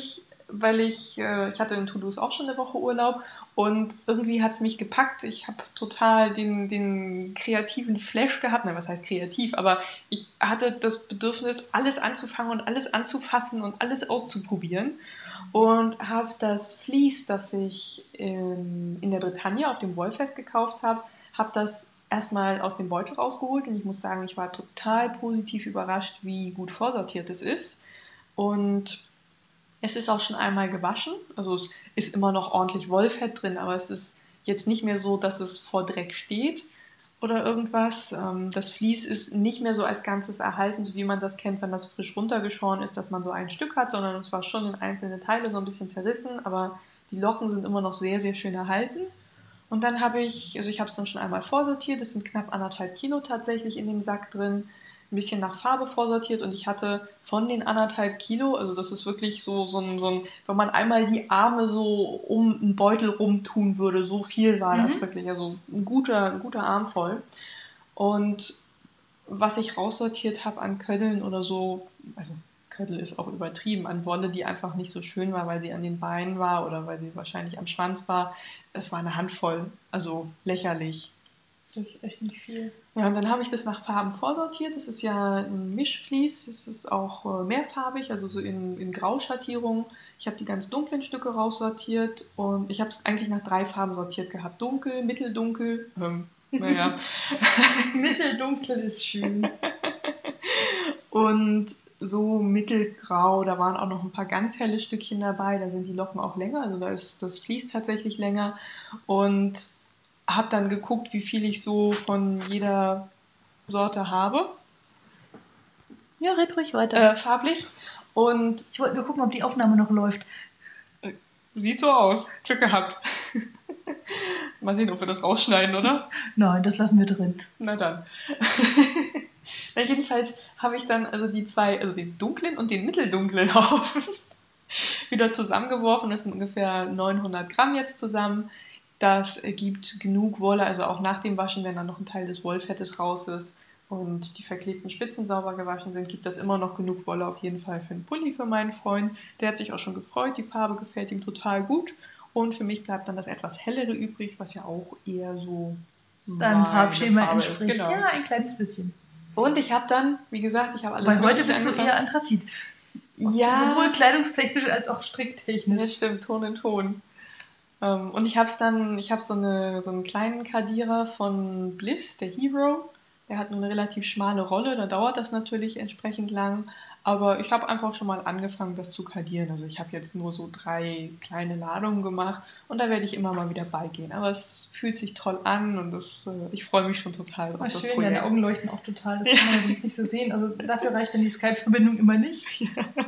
weil ich hatte in Toulouse auch schon eine Woche Urlaub und irgendwie hat es mich gepackt. Ich habe total den kreativen Flash gehabt. Na, was heißt kreativ? Aber ich hatte das Bedürfnis, alles anzufangen und alles anzufassen und alles auszuprobieren. Und habe das Vlies, das ich in der Bretagne auf dem Wollfest gekauft habe, habe das erstmal aus dem Beutel rausgeholt und ich muss sagen, ich war total positiv überrascht, wie gut vorsortiert es ist. Und es ist auch schon einmal gewaschen, also es ist immer noch ordentlich Wollfett drin, aber es ist jetzt nicht mehr so, dass es vor Dreck steht oder irgendwas. Das Vlies ist nicht mehr so als Ganzes erhalten, so wie man das kennt, wenn das frisch runtergeschoren ist, dass man so ein Stück hat, sondern es war schon in einzelne Teile so ein bisschen zerrissen, aber die Locken sind immer noch sehr, sehr schön erhalten. Und dann habe ich es dann schon einmal vorsortiert, es sind knapp 1,5 Kilo tatsächlich in dem Sack drin, ein bisschen nach Farbe vorsortiert und ich hatte von den 1,5 Kilo, also das ist wirklich so ein, wenn man einmal die Arme so um einen Beutel rumtun würde, so viel war das wirklich, also ein guter Arm voll. Und was ich raussortiert habe an Köddeln oder so, also Köttel ist auch übertrieben, an Wolle, die einfach nicht so schön war, weil sie an den Beinen war oder weil sie wahrscheinlich am Schwanz war, es war eine Handvoll, also lächerlich. Das ist echt nicht viel. Ja, und dann habe ich das nach Farben vorsortiert. Das ist ja ein Mischvlies, es ist auch mehrfarbig, also so in Grauschattierung. Ich habe die ganz dunklen Stücke raussortiert und ich habe es eigentlich nach 3 Farben sortiert gehabt. Dunkel, mitteldunkel, naja. Mitteldunkel ist schön. Und so mittelgrau, da waren auch noch ein paar ganz helle Stückchen dabei, da sind die Locken auch länger, also da ist das Vlies tatsächlich länger und habe dann geguckt, wie viel ich so von jeder Sorte habe. Ja, red ruhig weiter. Farblich. Und ich wollte nur gucken, ob die Aufnahme noch läuft. Sieht so aus. Glück gehabt. Mal sehen, ob wir das rausschneiden, oder? Nein, das lassen wir drin. Na dann. Na, jedenfalls habe ich dann also die zwei, also den dunklen und den mitteldunklen Haufen wieder zusammengeworfen. Das sind ungefähr 900 Gramm jetzt zusammen. Das ergibt genug Wolle, also auch nach dem Waschen, wenn dann noch ein Teil des Wollfettes raus ist und die verklebten Spitzen sauber gewaschen sind, gibt das immer noch genug Wolle auf jeden Fall für einen Pulli für meinen Freund. Der hat sich auch schon gefreut, die Farbe gefällt ihm total gut. Und für mich bleibt dann das etwas hellere übrig, was ja auch eher so deinem Farbschema Farbe entspricht. Ist, genau. Ja, ein kleines bisschen. Und ich habe dann, wie gesagt, ich habe alles Weil heute bist du eher Anthrazit. Ja. Sowohl kleidungstechnisch als auch stricktechnisch. Ja, stimmt, Ton in Ton. Und ich habe so einen kleinen Kardierer von Bliss, der Hero. Der hat nur eine relativ schmale Rolle, da dauert das natürlich entsprechend lang. Aber ich habe einfach schon mal angefangen, das zu kardieren. Also ich habe jetzt nur so 3 kleine Ladungen gemacht und da werde ich immer mal wieder beigehen. Aber es fühlt sich toll an und ich freue mich schon total auf das schön, Projekt. Deine Augen leuchten auch total, das kann man ja sonst nicht so sehen. Also dafür reicht dann die Skype-Verbindung immer nicht.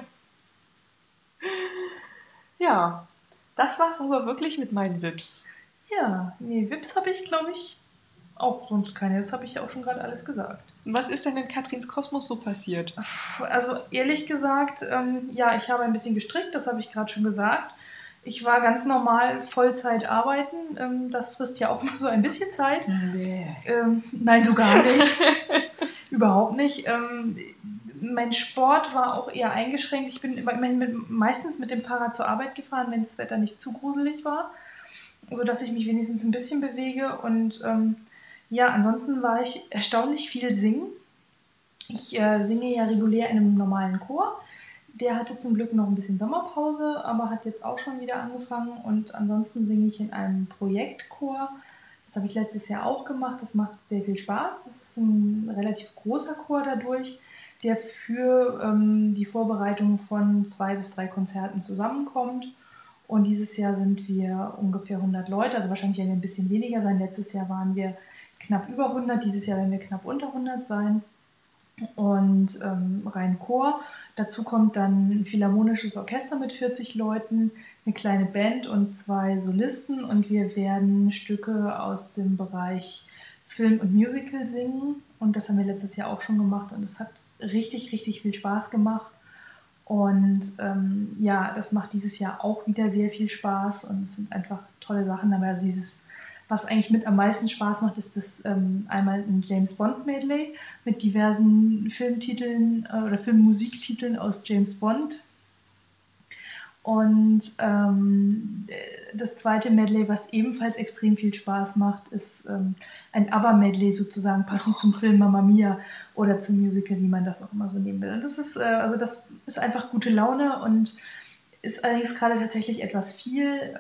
Ja, das war es aber wirklich mit meinen Vips. Ja, nee, Vips habe ich, glaube ich, auch sonst keine. Das habe ich ja auch schon gerade alles gesagt. Was ist denn in Katrins Kosmos so passiert? Also ehrlich gesagt, ja, ich habe ein bisschen gestrickt, das habe ich gerade schon gesagt. Ich war ganz normal Vollzeit arbeiten. Das frisst ja auch mal so ein bisschen Zeit. Nee. Nein, so gar nicht. Überhaupt nicht. Mein Sport war auch eher eingeschränkt. Ich bin meistens mit dem Fahrrad zur Arbeit gefahren, wenn das Wetter nicht zu gruselig war, sodass ich mich wenigstens ein bisschen bewege. Und ja, ansonsten war ich erstaunlich viel singen. Ich singe ja regulär in einem normalen Chor. Der hatte zum Glück noch ein bisschen Sommerpause, aber hat jetzt auch schon wieder angefangen. Und ansonsten singe ich in einem Projektchor. Das habe ich letztes Jahr auch gemacht. Das macht sehr viel Spaß. Das ist ein relativ großer Chor dadurch, der für die Vorbereitung von 2 bis 3 Konzerten zusammenkommt. Und dieses Jahr sind wir ungefähr 100 Leute, also wahrscheinlich werden wir ein bisschen weniger sein. Letztes Jahr waren wir knapp über 100, dieses Jahr werden wir knapp unter 100 sein. Und rein Chor. Dazu kommt dann ein philharmonisches Orchester mit 40 Leuten, eine kleine Band und 2 Solisten. Und wir werden Stücke aus dem Bereich Film und Musical singen. Und das haben wir letztes Jahr auch schon gemacht. Und es hat richtig, richtig viel Spaß gemacht. Und ja, das macht dieses Jahr auch wieder sehr viel Spaß. Und es sind einfach tolle Sachen dabei. Also was eigentlich mit am meisten Spaß macht, ist das einmal ein James Bond Medley mit diversen Filmtiteln oder Filmmusiktiteln aus James Bond. Und das zweite Medley, was ebenfalls extrem viel Spaß macht, ist ein ABBA-Medley sozusagen, passend zum Film Mamma Mia oder zum Musical, wie man das auch immer so nehmen will. Und das ist einfach gute Laune und ist allerdings gerade tatsächlich etwas viel.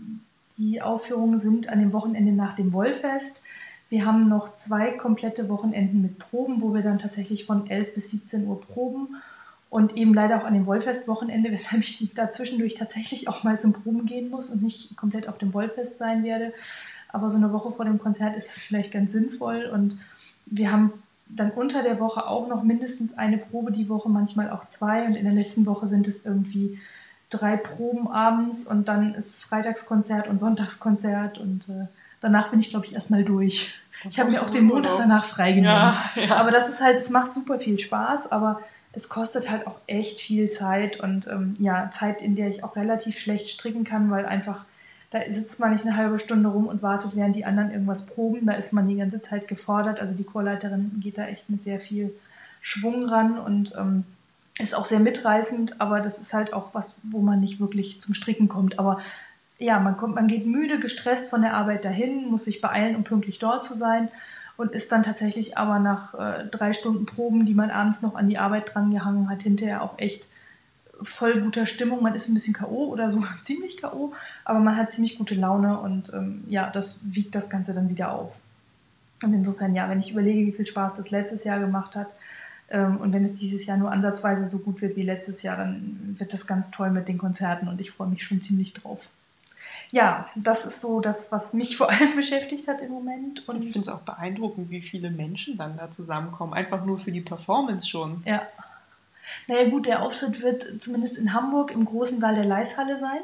Die Aufführungen sind an dem Wochenende nach dem Wollfest. Wir haben noch 2 komplette Wochenenden mit Proben, wo wir dann tatsächlich von 11 bis 17 Uhr proben. Und eben leider auch an dem Wollfest-Wochenende, weshalb ich da zwischendurch tatsächlich auch mal zum Proben gehen muss und nicht komplett auf dem Wollfest sein werde. Aber so eine Woche vor dem Konzert ist es vielleicht ganz sinnvoll. Und wir haben dann unter der Woche auch noch mindestens eine Probe die Woche, manchmal auch 2. Und in der letzten Woche sind es irgendwie 3 Proben abends und dann ist Freitagskonzert und Sonntagskonzert. Und danach bin ich, glaube ich, erstmal durch. Ich habe mir auch den Montag danach freigenommen. Ja. Aber das ist halt, es macht super viel Spaß, aber es kostet halt auch echt viel Zeit und Zeit, in der ich auch relativ schlecht stricken kann, weil einfach, da sitzt man nicht eine halbe Stunde rum und wartet, während die anderen irgendwas proben. Da ist man die ganze Zeit gefordert. Also die Chorleiterin geht da echt mit sehr viel Schwung ran und ist auch sehr mitreißend, aber das ist halt auch was, wo man nicht wirklich zum Stricken kommt. Aber ja, man geht müde, gestresst von der Arbeit dahin, muss sich beeilen, um pünktlich dort zu sein. Und ist dann tatsächlich aber nach 3 Stunden Proben, die man abends noch an die Arbeit dran gehangen hat, hinterher auch echt voll guter Stimmung. Man ist ein bisschen K.O. oder so ziemlich K.O., aber man hat ziemlich gute Laune und das wiegt das Ganze dann wieder auf. Und insofern, ja, wenn ich überlege, wie viel Spaß das letztes Jahr gemacht hat und wenn es dieses Jahr nur ansatzweise so gut wird wie letztes Jahr, dann wird das ganz toll mit den Konzerten und ich freue mich schon ziemlich drauf. Ja, das ist so das, was mich vor allem beschäftigt hat im Moment. Und ich finde es auch beeindruckend, wie viele Menschen dann da zusammenkommen. Einfach nur für die Performance schon. Ja. Naja gut, der Auftritt wird zumindest in Hamburg im großen Saal der Leishalle sein.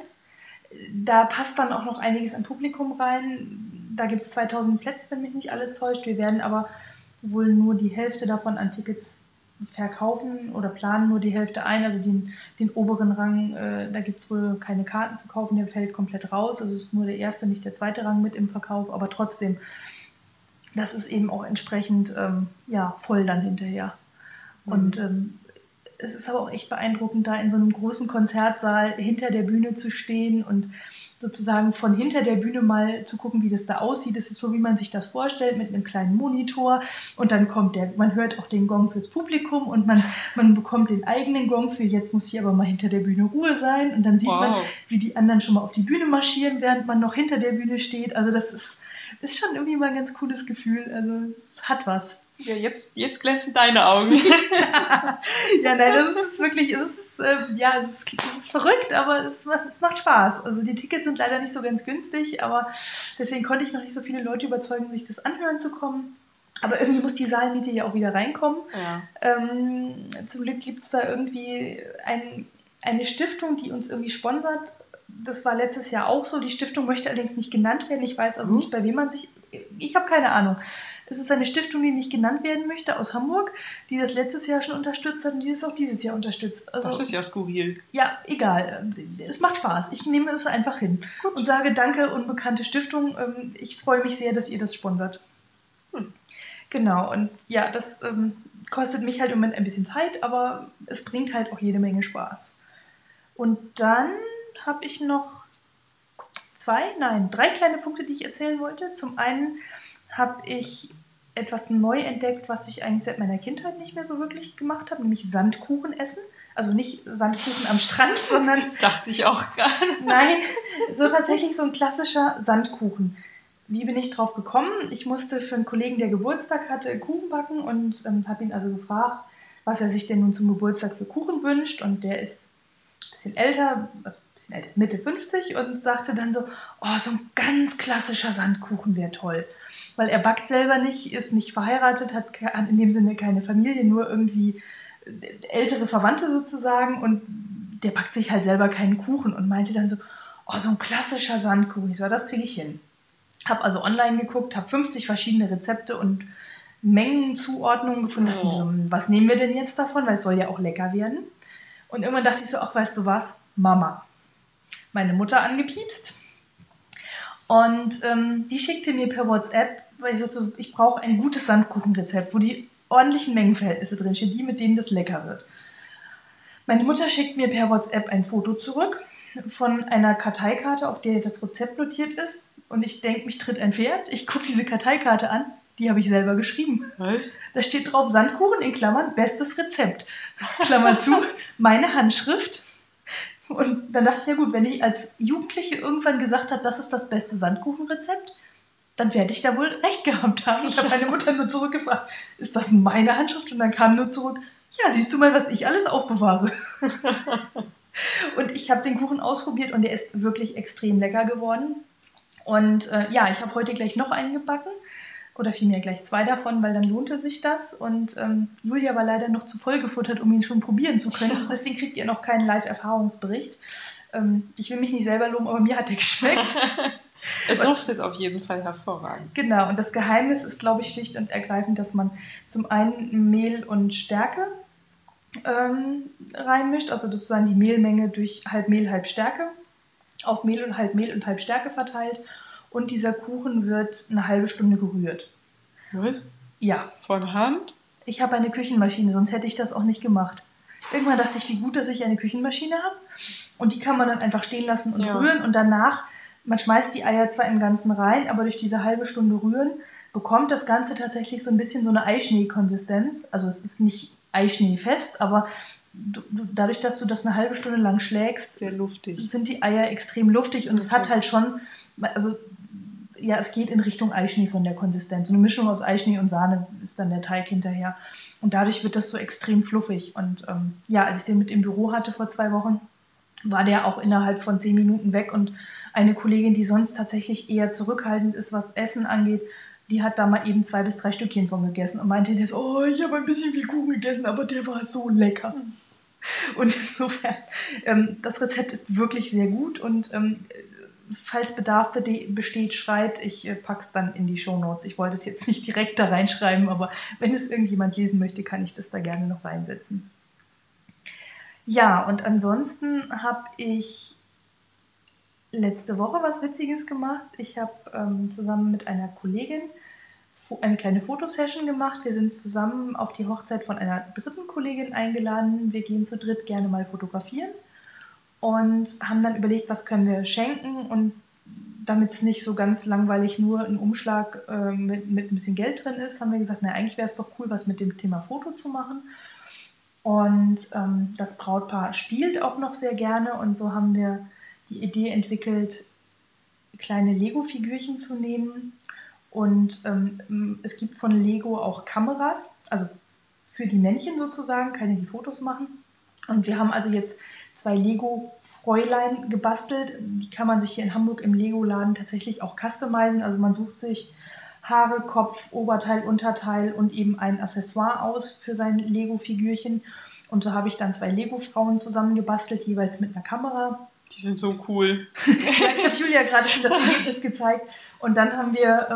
Da passt dann auch noch einiges an Publikum rein. Da gibt es 2000 Plätze, wenn mich nicht alles täuscht. Wir werden aber wohl nur die Hälfte davon an Tickets verkaufen oder planen nur die Hälfte ein, also den oberen Rang, da gibt es wohl keine Karten zu kaufen, der fällt komplett raus, also es ist nur der erste, nicht der zweite Rang mit im Verkauf, aber trotzdem, das ist eben auch entsprechend voll dann hinterher. Und es ist aber auch echt beeindruckend, da in so einem großen Konzertsaal hinter der Bühne zu stehen und sozusagen von hinter der Bühne mal zu gucken, wie das da aussieht. Das ist so, wie man sich das vorstellt, mit einem kleinen Monitor und dann man hört auch den Gong fürs Publikum und man bekommt den eigenen Gong für jetzt muss hier aber mal hinter der Bühne Ruhe sein und dann sieht man, wie die anderen schon mal auf die Bühne marschieren, während man noch hinter der Bühne steht. Also das ist schon irgendwie mal ein ganz cooles Gefühl. Also es hat was. Ja, jetzt glänzen deine Augen. Ja, nein, das ist wirklich, es ist verrückt, aber es macht Spaß. Also die Tickets sind leider nicht so ganz günstig, aber deswegen konnte ich noch nicht so viele Leute überzeugen, sich das anhören zu kommen. Aber irgendwie muss die Saalmiete ja auch wieder reinkommen. Ja. Zum Glück gibt es da irgendwie eine Stiftung, die uns irgendwie sponsert. Das war letztes Jahr auch so. Die Stiftung möchte allerdings nicht genannt werden. Ich weiß also nicht, bei wem man sich... Ich habe keine Ahnung. Es ist eine Stiftung, die nicht genannt werden möchte, aus Hamburg, die das letztes Jahr schon unterstützt hat und die das auch dieses Jahr unterstützt. Also, das ist ja skurril. Ja, egal. Es macht Spaß. Ich nehme es einfach hin. Gut. Und sage, danke, unbekannte Stiftung. Ich freue mich sehr, dass ihr das sponsert. Genau, und ja, das kostet mich halt im Moment ein bisschen Zeit, aber es bringt halt auch jede Menge Spaß. Und dann habe ich noch 3 kleine Punkte, die ich erzählen wollte. Zum einen habe ich etwas neu entdeckt, was ich eigentlich seit meiner Kindheit nicht mehr so wirklich gemacht habe, nämlich Sandkuchen essen. Also nicht Sandkuchen am Strand, sondern... Dachte ich auch gerade. Nein, so tatsächlich so ein klassischer Sandkuchen. Wie bin ich drauf gekommen? Ich musste für einen Kollegen, der Geburtstag hatte, Kuchen backen und habe ihn also gefragt, was er sich denn nun zum Geburtstag für Kuchen wünscht. Und der ist ein bisschen älter, Mitte 50 und sagte dann so, so ein ganz klassischer Sandkuchen wäre toll. Weil er backt selber nicht, ist nicht verheiratet, hat in dem Sinne keine Familie, nur irgendwie ältere Verwandte sozusagen und der backt sich halt selber keinen Kuchen und meinte dann so, so ein klassischer Sandkuchen. Ich so, das kriege ich hin. Habe also online geguckt, habe 50 verschiedene Rezepte und Mengenzuordnungen gefunden. Dachte mir so, was nehmen wir denn jetzt davon, weil es soll ja auch lecker werden. Und irgendwann dachte ich so, weißt du was, Mama. Meine Mutter angepiepst und die schickte mir per WhatsApp, weil ich so, ich brauche ein gutes Sandkuchenrezept, wo die ordentlichen Mengenverhältnisse drinstehen, die mit denen das lecker wird. Meine Mutter schickt mir per WhatsApp ein Foto zurück von einer Karteikarte, auf der das Rezept notiert ist. Und ich denke, mich tritt ein Pferd. Ich gucke diese Karteikarte an. Die habe ich selber geschrieben. Was? Da steht drauf Sandkuchen in Klammern, bestes Rezept. Klammer zu, meine Handschrift. Und dann dachte ich, ja gut, wenn ich als Jugendliche irgendwann gesagt habe, das ist das beste Sandkuchenrezept, dann werde ich da wohl recht gehabt haben. Ich habe meine Mutter nur zurückgefragt, ist das meine Handschrift? Und dann kam nur zurück, ja, siehst du mal, was ich alles aufbewahre. Und ich habe den Kuchen ausprobiert und der ist wirklich extrem lecker geworden. Und ja, ich habe heute gleich noch einen gebacken. Oder vielmehr gleich 2 davon, weil dann lohnte sich das. Und Julia war leider noch zu voll gefuttert, um ihn schon probieren zu können. Ja. Deswegen kriegt ihr noch keinen Live-Erfahrungsbericht. Ich will mich nicht selber loben, aber mir hat er geschmeckt. Er duftet auf jeden Fall hervorragend. Genau, und das Geheimnis ist, glaube ich, schlicht und ergreifend, dass man zum einen Mehl und Stärke reinmischt. Also sozusagen die Mehlmenge durch halb Mehl, halb Stärke. Auf Mehl und halb Stärke verteilt. Und dieser Kuchen wird eine halbe Stunde gerührt. Was? Ja. Von Hand? Ich habe eine Küchenmaschine, sonst hätte ich das auch nicht gemacht. Irgendwann dachte ich, wie gut, dass ich eine Küchenmaschine habe. Und die kann man dann einfach stehen lassen und rühren. Und danach, man schmeißt die Eier zwar im Ganzen rein, aber durch diese halbe Stunde Rühren bekommt das Ganze tatsächlich so ein bisschen so eine Eischnee-Konsistenz. Also es ist nicht Eischneefest, aber dadurch, dass du das eine halbe Stunde lang schlägst, sehr luftig, sind die Eier extrem luftig. Und es hat halt schon, also ja, es geht in Richtung Eischnee von der Konsistenz. So eine Mischung aus Eischnee und Sahne ist dann der Teig hinterher. Und dadurch wird das so extrem fluffig. Und ja, als ich den mit im Büro hatte vor 2 Wochen, war der auch innerhalb von 10 Minuten weg. Und eine Kollegin, die sonst tatsächlich eher zurückhaltend ist, was Essen angeht, die hat da mal eben 2 bis 3 Stückchen von gegessen und meinte jetzt, oh, ich habe ein bisschen viel Kuchen gegessen, aber der war so lecker. Und insofern, das Rezept ist wirklich sehr gut und falls Bedarf besteht, schreit, ich pack's dann in die Shownotes. Ich wollte es jetzt nicht direkt da reinschreiben, aber wenn es irgendjemand lesen möchte, kann ich das da gerne noch reinsetzen. Ja, und ansonsten habe ich letzte Woche was Witziges gemacht. Ich habe zusammen mit einer Kollegin eine kleine Fotosession gemacht. Wir sind zusammen auf die Hochzeit von einer dritten Kollegin eingeladen. Wir gehen zu dritt gerne mal fotografieren. Und haben dann überlegt, was können wir schenken und damit es nicht so ganz langweilig nur ein Umschlag mit ein bisschen Geld drin ist, haben wir gesagt, na eigentlich wäre es doch cool, was mit dem Thema Foto zu machen. Und das Brautpaar spielt auch noch sehr gerne und so haben wir die Idee entwickelt, kleine Lego-Figürchen zu nehmen. Und es gibt von Lego auch Kameras, also für die Männchen sozusagen, keine die Fotos machen. Und wir haben also jetzt 2 Lego-Fräulein gebastelt. Die kann man sich hier in Hamburg im Lego-Laden tatsächlich auch customizen. Also man sucht sich Haare, Kopf, Oberteil, Unterteil und eben ein Accessoire aus für sein Lego-Figürchen. Und so habe ich dann 2 Lego-Frauen zusammengebastelt, jeweils mit einer Kamera. Die sind so cool. Ja, ich habe Julia gerade schon das Ergebnis gezeigt. Und dann haben wir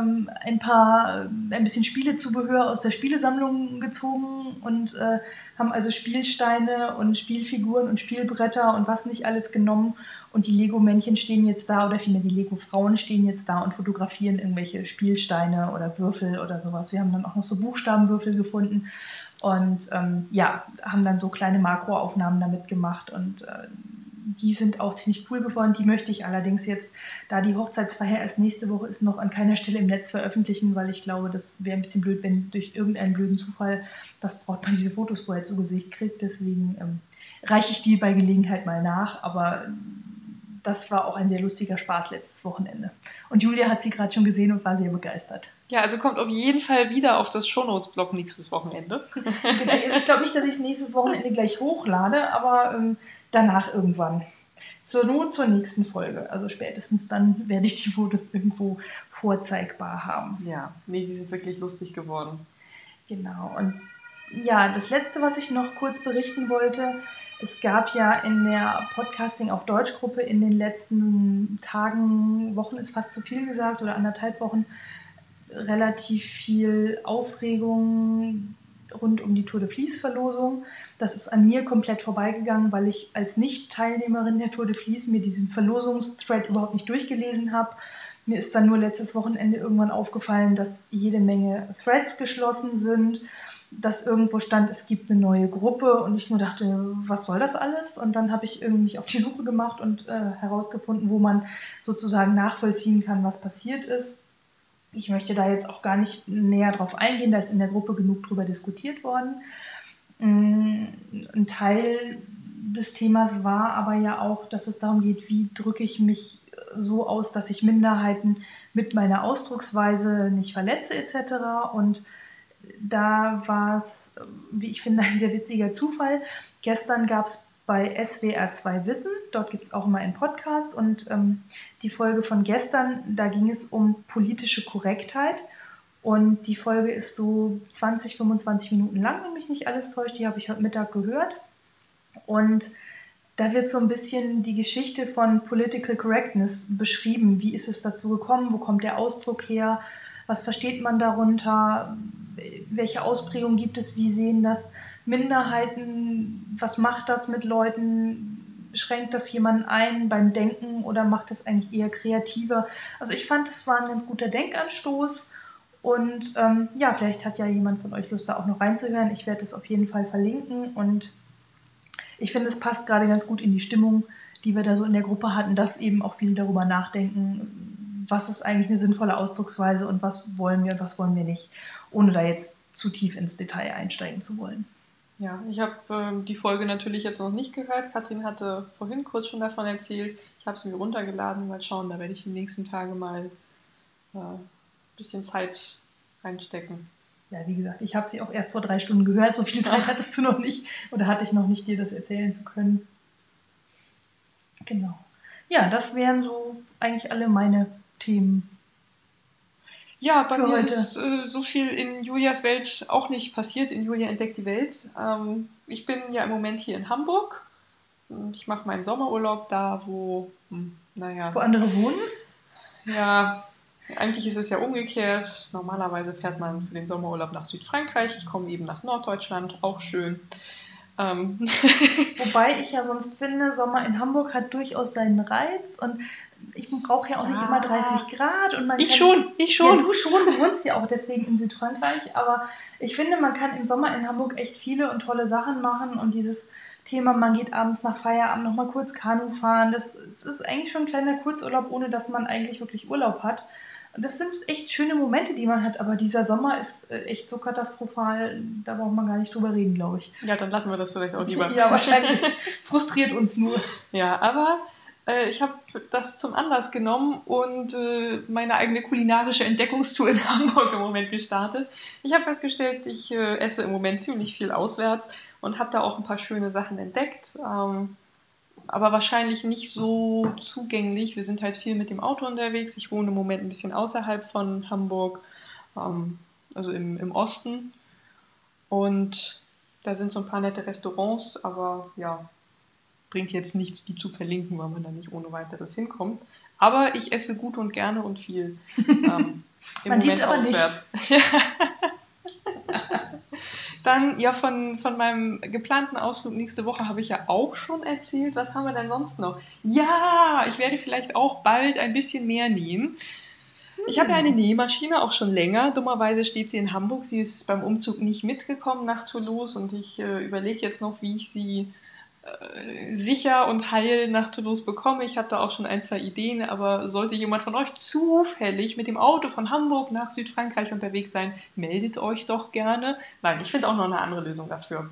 ein bisschen Spielezubehör aus der Spielesammlung gezogen und haben also Spielsteine und Spielfiguren und Spielbretter und was nicht alles genommen. Und die Lego-Männchen stehen jetzt da, oder vielmehr die Lego-Frauen stehen jetzt da und fotografieren irgendwelche Spielsteine oder Würfel oder sowas. Wir haben dann auch noch so Buchstabenwürfel gefunden und ja, haben dann so kleine Makroaufnahmen damit gemacht und die sind auch ziemlich cool geworden. Die möchte ich allerdings jetzt, da die Hochzeitsfeier erst nächste Woche ist, noch an keiner Stelle im Netz veröffentlichen, weil ich glaube, das wäre ein bisschen blöd, wenn durch irgendeinen blöden Zufall das Brautpaar diese Fotos vorher zu Gesicht kriegt. Deswegen reiche ich die bei Gelegenheit mal nach. Aber das war auch ein sehr lustiger Spaß letztes Wochenende. Und Julia hat sie gerade schon gesehen und war sehr begeistert. Ja, also kommt auf jeden Fall wieder auf das Shownotes-Blog nächstes Wochenende. Ich glaube nicht, dass ich es nächstes Wochenende gleich hochlade, aber danach irgendwann. Zur Not zur nächsten Folge. Also spätestens dann werde ich die Fotos irgendwo vorzeigbar haben. Ja, nee, die sind wirklich lustig geworden. Genau. Und ja, das Letzte, was ich noch kurz berichten wollte, es gab ja in der Podcasting auf Deutsch-Gruppe in den letzten Tagen, Wochen ist fast zu viel gesagt, oder 1,5 Wochen, relativ viel Aufregung rund um die Tour de Vlies-Verlosung. Das ist an mir komplett vorbeigegangen, weil ich als Nicht-Teilnehmerin der Tour de Vlies mir diesen Verlosungsthread überhaupt nicht durchgelesen habe. Mir ist dann nur letztes Wochenende irgendwann aufgefallen, dass jede Menge Threads geschlossen sind dass irgendwo stand, es gibt eine neue Gruppe und ich nur dachte, was soll das alles? Und dann habe ich irgendwie mich auf die Suche gemacht und herausgefunden, wo man sozusagen nachvollziehen kann, was passiert ist. Ich möchte da jetzt auch gar nicht näher drauf eingehen, da ist in der Gruppe genug drüber diskutiert worden. Ein Teil des Themas war aber ja auch, dass es darum geht, wie drücke ich mich so aus, dass ich Minderheiten mit meiner Ausdrucksweise nicht verletze etc. Und da war es, wie ich finde, ein sehr witziger Zufall. Gestern gab es bei SWR 2 Wissen, dort gibt es auch immer einen Podcast und die Folge von gestern, da ging es um politische Korrektheit und die Folge ist so 20, 25 Minuten lang, wenn mich nicht alles täuscht, die habe ich heute Mittag gehört und da wird so ein bisschen die Geschichte von Political Correctness beschrieben. Wie ist es dazu gekommen? Wo kommt der Ausdruck her? Was versteht man darunter? Welche Ausprägungen gibt es? Wie sehen das Minderheiten? Was macht das mit Leuten? Schränkt das jemanden ein beim Denken oder macht das eigentlich eher kreativer? Also ich fand, es war ein ganz guter Denkanstoß. Und ja, vielleicht hat ja jemand von euch Lust, da auch noch reinzuhören. Ich werde es auf jeden Fall verlinken und ich finde, es passt gerade ganz gut in die Stimmung, die wir da so in der Gruppe hatten, dass eben auch viele darüber nachdenken, was ist eigentlich eine sinnvolle Ausdrucksweise und was wollen wir und was wollen wir nicht, ohne da jetzt zu tief ins Detail einsteigen zu wollen. Ja, ich habe die Folge natürlich jetzt noch nicht gehört. Katrin hatte vorhin kurz schon davon erzählt. Ich habe sie mir runtergeladen. Mal schauen, da werde ich die nächsten Tage mal ein bisschen Zeit reinstecken. Ja, wie gesagt, ich habe sie auch erst vor 3 Stunden gehört. So viel Zeit hattest du noch nicht oder hatte ich noch nicht, dir das erzählen zu können. Genau. Ja, das wären so eigentlich alle meine Themen. Ja, bei mir ist so viel in Julias Welt auch nicht passiert, in Julia entdeckt die Welt. Ich bin ja im Moment hier in Hamburg und ich mache meinen Sommerurlaub da, wo andere wohnen? Ja, eigentlich ist es ja umgekehrt. Normalerweise fährt man für den Sommerurlaub nach Südfrankreich. Ich komme eben nach Norddeutschland, auch schön. Wobei ich ja sonst finde, Sommer in Hamburg hat durchaus seinen Reiz und ich brauche ja auch nicht immer 30 Grad. Und ich schon. Ja, du schon, du wohnst ja auch deswegen in Südfrankreich, aber ich finde, man kann im Sommer in Hamburg echt viele und tolle Sachen machen und dieses Thema, man geht abends nach Feierabend nochmal kurz Kanu fahren, das ist eigentlich schon ein kleiner Kurzurlaub, ohne dass man eigentlich wirklich Urlaub hat. Das sind echt schöne Momente, die man hat, aber dieser Sommer ist echt so katastrophal, da braucht man gar nicht drüber reden, glaube ich. Ja, dann lassen wir das vielleicht auch lieber. Ja, wahrscheinlich. Frustriert uns nur. Ja, aber ich habe das zum Anlass genommen und meine eigene kulinarische Entdeckungstour in Hamburg im Moment gestartet. Ich habe festgestellt, ich esse im Moment ziemlich viel auswärts und habe da auch ein paar schöne Sachen entdeckt. Aber wahrscheinlich nicht so zugänglich. Wir sind halt viel mit dem Auto unterwegs. Ich wohne im Moment ein bisschen außerhalb von Hamburg, also im Osten. Und da sind so ein paar nette Restaurants, aber ja, bringt jetzt nichts, die zu verlinken, weil man da nicht ohne weiteres hinkommt. Aber ich esse gut und gerne und viel im Moment auswärts. Dann, ja, von meinem geplanten Ausflug nächste Woche habe ich ja auch schon erzählt. Was haben wir denn sonst noch? Ja, ich werde vielleicht auch bald ein bisschen mehr nähen. Ich habe ja eine Nähmaschine, auch schon länger. Dummerweise steht sie in Hamburg. Sie ist beim Umzug nicht mitgekommen nach Toulouse und ich überlege jetzt noch, wie ich sie sicher und heil nach Toulouse bekomme. Ich habe da auch schon 1, 2 Ideen, aber sollte jemand von euch zufällig mit dem Auto von Hamburg nach Südfrankreich unterwegs sein, meldet euch doch gerne. Nein, ich finde auch noch eine andere Lösung dafür.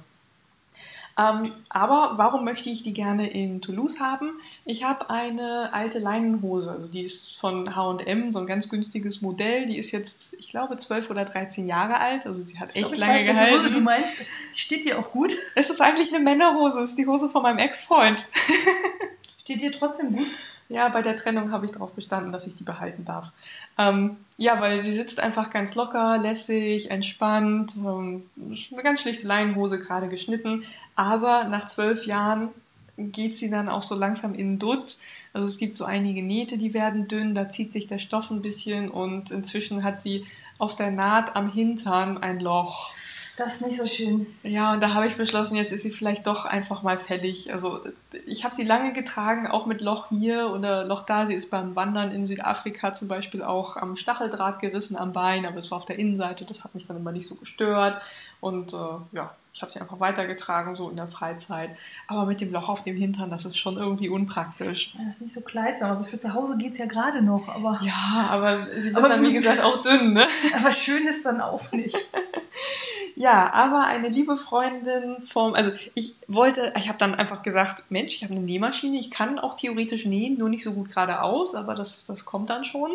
Aber warum möchte ich die gerne in Toulouse haben? Ich habe eine alte Leinenhose, also die ist von H&M, so ein ganz günstiges Modell. Die ist jetzt, ich glaube, 12 oder 13 Jahre alt, also sie hat echt lange gehalten. Welche Hose du meinst. Die steht dir auch gut. Es ist eigentlich eine Männerhose, es ist die Hose von meinem Ex-Freund. Steht dir trotzdem gut? Ja, bei der Trennung habe ich darauf bestanden, dass ich die behalten darf. Ja, weil sie sitzt einfach ganz locker, lässig, entspannt. Eine ganz schlichte Leinenhose, gerade geschnitten. Aber nach 12 Jahren geht sie dann auch so langsam in den Dutt. Also es gibt so einige Nähte, die werden dünn, da zieht sich der Stoff ein bisschen und inzwischen hat sie auf der Naht am Hintern ein Loch. Das ist nicht so schön. Ja, und da habe ich beschlossen, jetzt ist sie vielleicht doch einfach mal fällig. Also ich habe sie lange getragen, auch mit Loch hier oder Loch da. Sie ist beim Wandern in Südafrika zum Beispiel auch am Stacheldraht gerissen am Bein, aber es war auf der Innenseite, das hat mich dann immer nicht so gestört. Und ja, ich habe sie einfach weitergetragen, so in der Freizeit. Aber mit dem Loch auf dem Hintern, das ist schon irgendwie unpraktisch. Das ist nicht so kleidsam. Also für zu Hause geht es ja gerade noch, aber. Ja, aber sie wird dann, wie gesagt, auch dünn, ne? Aber schön ist dann auch nicht. Ja, aber eine liebe Freundin also ich habe dann einfach gesagt, Mensch, ich habe eine Nähmaschine, ich kann auch theoretisch nähen, nur nicht so gut geradeaus, aber das kommt dann schon.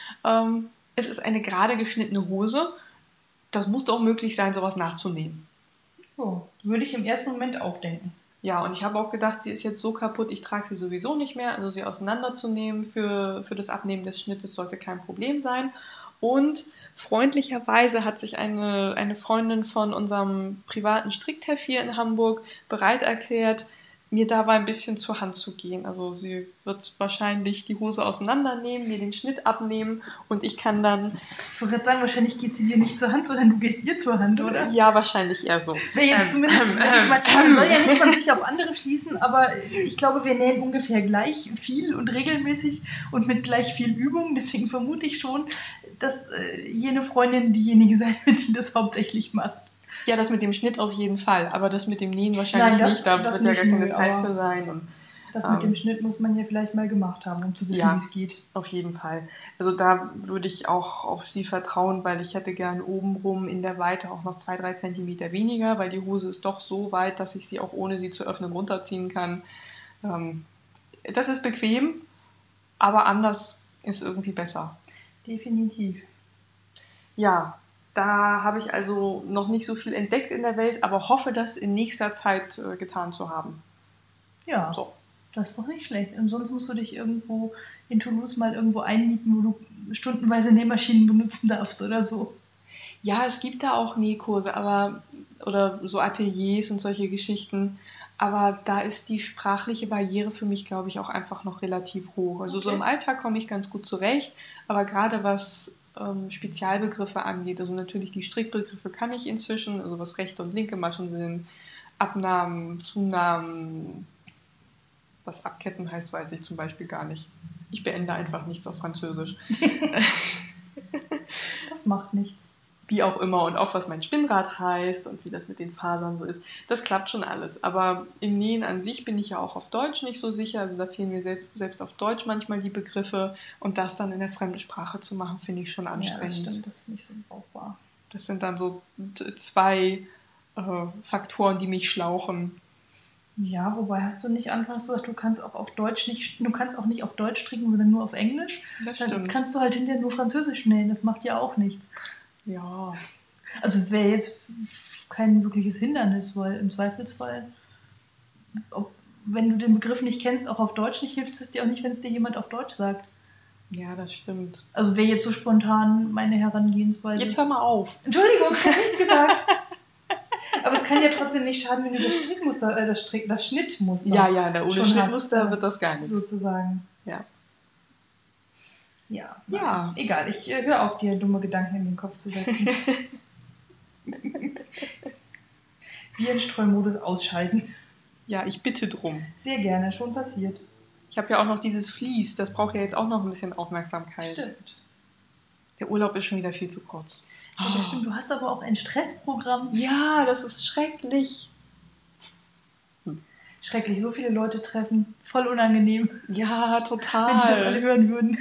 Es ist eine gerade geschnittene Hose, das muss doch möglich sein, sowas nachzunähen. So, würde ich im ersten Moment auch denken. Ja, und ich habe auch gedacht, sie ist jetzt so kaputt, ich trage sie sowieso nicht mehr, also sie auseinanderzunehmen für das Abnehmen des Schnittes sollte kein Problem sein. Und freundlicherweise hat sich eine Freundin von unserem privaten Strickteff hier in Hamburg bereit erklärt, mir dabei ein bisschen zur Hand zu gehen. Also sie wird wahrscheinlich die Hose auseinandernehmen, mir den Schnitt abnehmen und ich kann dann... Ich wollte gerade sagen, wahrscheinlich geht sie dir nicht zur Hand, sondern du gehst ihr zur Hand, oder? Ja, wahrscheinlich eher so. Zumindest, man soll ja nicht von sich auf andere schließen, aber ich glaube, wir nähen ungefähr gleich viel und regelmäßig und mit gleich viel Übung. Deswegen vermute ich schon, dass jene Freundin diejenige sein wird, die das hauptsächlich macht. Ja, das mit dem Schnitt auf jeden Fall, aber das mit dem Nähen wahrscheinlich nicht, da wird ja gar keine Zeit für sein. Und, das mit dem Schnitt muss man ja vielleicht mal gemacht haben, um zu wissen, ja, wie es geht. Auf jeden Fall. Also da würde ich auch auf sie vertrauen, weil ich hätte gern obenrum in der Weite auch noch 2-3 Zentimeter weniger, weil die Hose ist doch so weit, dass ich sie auch ohne sie zu öffnen runterziehen kann. Das ist bequem, aber anders ist irgendwie besser. Definitiv. Ja, da habe ich also noch nicht so viel entdeckt in der Welt, aber hoffe, das in nächster Zeit getan zu haben. Ja, so. Das ist doch nicht schlecht. Und sonst musst du dich irgendwo in Toulouse mal irgendwo einmieten, wo du stundenweise Nähmaschinen benutzen darfst oder so. Ja, es gibt da auch Nähkurse, oder so Ateliers und solche Geschichten, aber da ist die sprachliche Barriere für mich, glaube ich, auch einfach noch relativ hoch. Also so im Alltag komme ich ganz gut zurecht, aber gerade was Spezialbegriffe angeht, also natürlich die Strickbegriffe kann ich inzwischen, also was rechte und linke Maschen sind, Abnahmen, Zunahmen, was Abketten heißt, weiß ich zum Beispiel gar nicht. Ich beende einfach nichts auf Französisch. Das macht nichts. Wie auch immer und auch was mein Spinnrad heißt und wie das mit den Fasern so ist. Das klappt schon alles. Aber im Nähen an sich bin ich ja auch auf Deutsch nicht so sicher. Also da fehlen mir selbst auf Deutsch manchmal die Begriffe. Und das dann in der fremden Sprache zu machen, finde ich schon anstrengend. Ja, das stimmt, das ist nicht so brauchbar. Das sind dann so 2 Faktoren, die mich schlauchen. Ja, wobei hast du nicht anfangs gesagt, du kannst auch auf Deutsch du kannst auch nicht auf Deutsch stricken, sondern nur auf Englisch. Das Dann stimmt. kannst du halt hinterher nur Französisch nähen, das macht ja auch nichts. Ja. Also es wäre jetzt kein wirkliches Hindernis, weil im Zweifelsfall, wenn du den Begriff nicht kennst, auch auf Deutsch nicht, hilft es dir auch nicht, wenn es dir jemand auf Deutsch sagt. Ja, das stimmt. Also wäre jetzt so spontan meine Herangehensweise. Jetzt hör mal auf. Entschuldigung, ich habe nichts gesagt. Aber es kann ja trotzdem nicht schaden, wenn du das Strickmuster, das Schnittmuster. Ja, ohne Schnittmuster wird das gar nicht. Sozusagen. Ja. Ja. Egal, ich höre auf, dir dumme Gedanken in den Kopf zu setzen. Virenstreumodus ausschalten. Ja, ich bitte drum. Sehr gerne, schon passiert. Ich habe ja auch noch dieses Vlies, das braucht ja jetzt auch noch ein bisschen Aufmerksamkeit. Stimmt. Der Urlaub ist schon wieder viel zu kurz. Ja, das stimmt. Du hast aber auch ein Stressprogramm. Ja, das ist schrecklich. Schrecklich, so viele Leute treffen. Voll unangenehm. Ja, total. Wenn die das alle hören würden.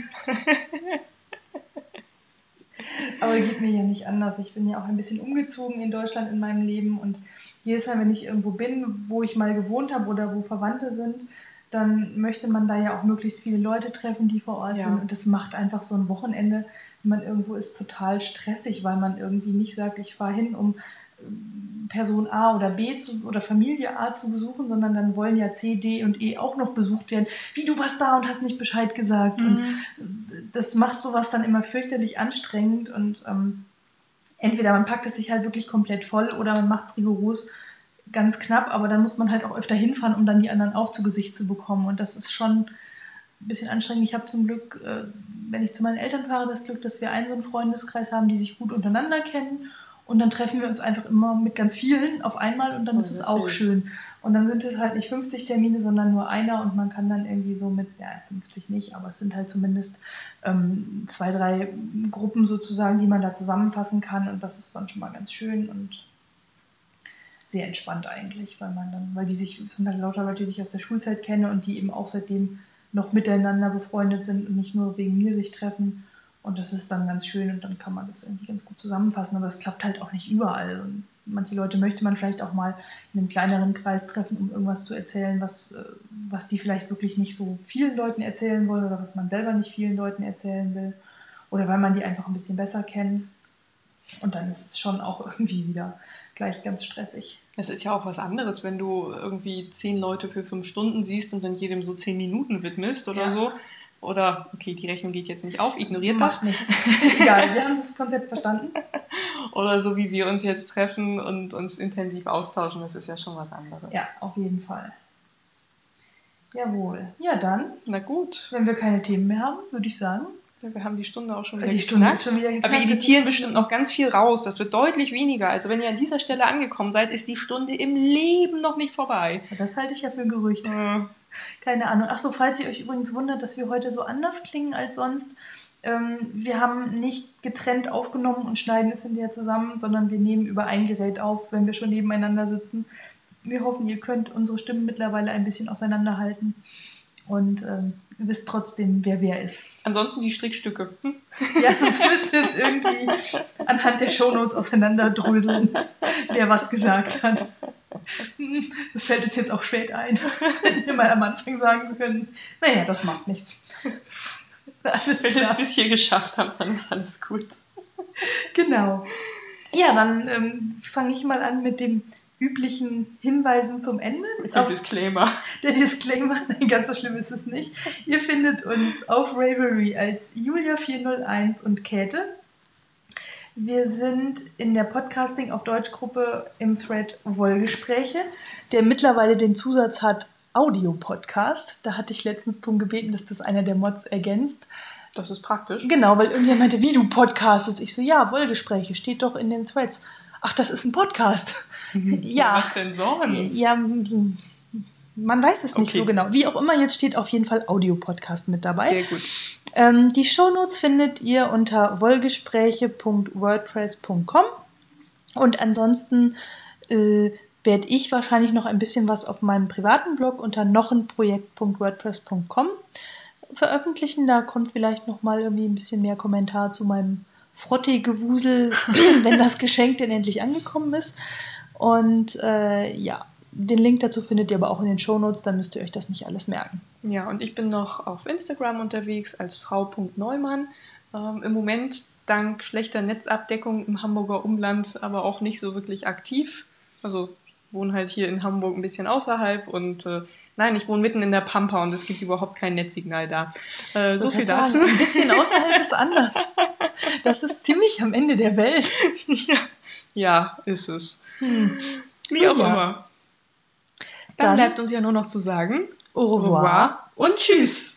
Aber geht mir ja nicht anders. Ich bin ja auch ein bisschen umgezogen in Deutschland in meinem Leben und jedes Mal, wenn ich irgendwo bin, wo ich mal gewohnt habe oder wo Verwandte sind, dann möchte man da ja auch möglichst viele Leute treffen, die vor Ort sind. Und das macht einfach so ein Wochenende, wenn man irgendwo ist, total stressig, weil man irgendwie nicht sagt, ich fahre hin, um Person A oder B oder Familie A zu besuchen, sondern dann wollen ja C, D und E auch noch besucht werden. Wie, du warst da und hast nicht Bescheid gesagt. Und das macht sowas dann immer fürchterlich anstrengend und entweder man packt es sich halt wirklich komplett voll oder man macht es rigoros ganz knapp, aber dann muss man halt auch öfter hinfahren, um dann die anderen auch zu Gesicht zu bekommen und das ist schon ein bisschen anstrengend. Ich habe zum Glück, wenn ich zu meinen Eltern fahre, das Glück, dass wir einen so einen Freundeskreis haben, die sich gut untereinander kennen Und dann treffen wir uns einfach immer mit ganz vielen auf einmal und dann ist es auch schön. Und dann sind es halt nicht 50 Termine, sondern nur einer und man kann dann irgendwie so mit, 50 nicht, aber es sind halt zumindest 2, 3 Gruppen sozusagen, die man da zusammenfassen kann und das ist dann schon mal ganz schön und sehr entspannt eigentlich, es sind halt lauter Leute, die ich aus der Schulzeit kenne und die eben auch seitdem noch miteinander befreundet sind und nicht nur wegen mir sich treffen. Und das ist dann ganz schön und dann kann man das irgendwie ganz gut zusammenfassen. Aber es klappt halt auch nicht überall. Und manche Leute möchte man vielleicht auch mal in einem kleineren Kreis treffen, um irgendwas zu erzählen, was die vielleicht wirklich nicht so vielen Leuten erzählen wollen oder was man selber nicht vielen Leuten erzählen will. Oder weil man die einfach ein bisschen besser kennt. Und dann ist es schon auch irgendwie wieder gleich ganz stressig. Es ist ja auch was anderes, wenn du irgendwie 10 Leute für 5 Stunden siehst und dann jedem so 10 Minuten widmest oder so. Oder, okay, die Rechnung geht jetzt nicht auf, ignoriert das. Macht nichts. Egal, wir haben das Konzept verstanden. Oder so wie wir uns jetzt treffen und uns intensiv austauschen, das ist ja schon was anderes. Ja, auf jeden Fall. Jawohl. Ja, dann. Na gut. Wenn wir keine Themen mehr haben, würde ich sagen. Wir haben die Stunde auch schon wieder geknackt. Aber wir editieren bestimmt noch ganz viel raus. Das wird deutlich weniger. Also wenn ihr an dieser Stelle angekommen seid, ist die Stunde im Leben noch nicht vorbei. Das halte ich ja für ein Gerücht. Keine Ahnung. Achso, falls ihr euch übrigens wundert, dass wir heute so anders klingen als sonst. Wir haben nicht getrennt aufgenommen und schneiden es hinterher zusammen, sondern wir nehmen über ein Gerät auf, wenn wir schon nebeneinander sitzen. Wir hoffen, ihr könnt unsere Stimmen mittlerweile ein bisschen auseinanderhalten. Und wisst trotzdem, wer ist. Ansonsten die Strickstücke. Ja, sonst müsst ihr jetzt irgendwie anhand der Shownotes auseinanderdröseln, wer was gesagt hat. Das fällt uns jetzt auch spät ein, wenn wir mal am Anfang sagen können, naja, das macht nichts. Wenn wir es bis hier geschafft haben, dann ist alles gut. Genau. Ja, dann fange ich mal an mit dem üblichen Hinweisen zum Ende. Der Disclaimer. Der Disclaimer, nein, ganz so schlimm ist es nicht. Ihr findet uns auf Ravelry als Julia401 und Käthe. Wir sind in der Podcasting auf Deutsch-Gruppe im Thread Wollgespräche, der mittlerweile den Zusatz hat Audio-Podcast. Da hatte ich letztens darum gebeten, dass das einer der Mods ergänzt. Das ist praktisch. Genau, weil irgendjemand meinte, wie du podcastest. Ich so, ja, Wollgespräche, steht doch in den Threads. Ach, das ist ein Podcast. Ja. Was denn sonst? Ja, man weiß es nicht so genau. Wie auch immer, jetzt steht auf jeden Fall Audio-Podcast mit dabei. Sehr gut. Die Shownotes findet ihr unter wollgespräche.wordpress.com und ansonsten werde ich wahrscheinlich noch ein bisschen was auf meinem privaten Blog unter nochenprojekt.wordpress.com veröffentlichen. Da kommt vielleicht noch mal irgendwie ein bisschen mehr Kommentar zu meinem Frotte-Gewusel, wenn das Geschenk denn endlich angekommen ist. Und den Link dazu findet ihr aber auch in den Shownotes, dann müsst ihr euch das nicht alles merken. Ja, und ich bin noch auf Instagram unterwegs als frau.neumann. Im Moment dank schlechter Netzabdeckung im Hamburger Umland, aber auch nicht so wirklich aktiv. Also ich wohne halt hier in Hamburg ein bisschen außerhalb und ich wohne mitten in der Pampa und es gibt überhaupt kein Netzsignal da. So viel dazu. Ein bisschen außerhalb ist anders. Das ist ziemlich am Ende der Welt. Ja, ist es. Wie auch immer. Dann bleibt uns ja nur noch zu sagen, au revoir und tschüss.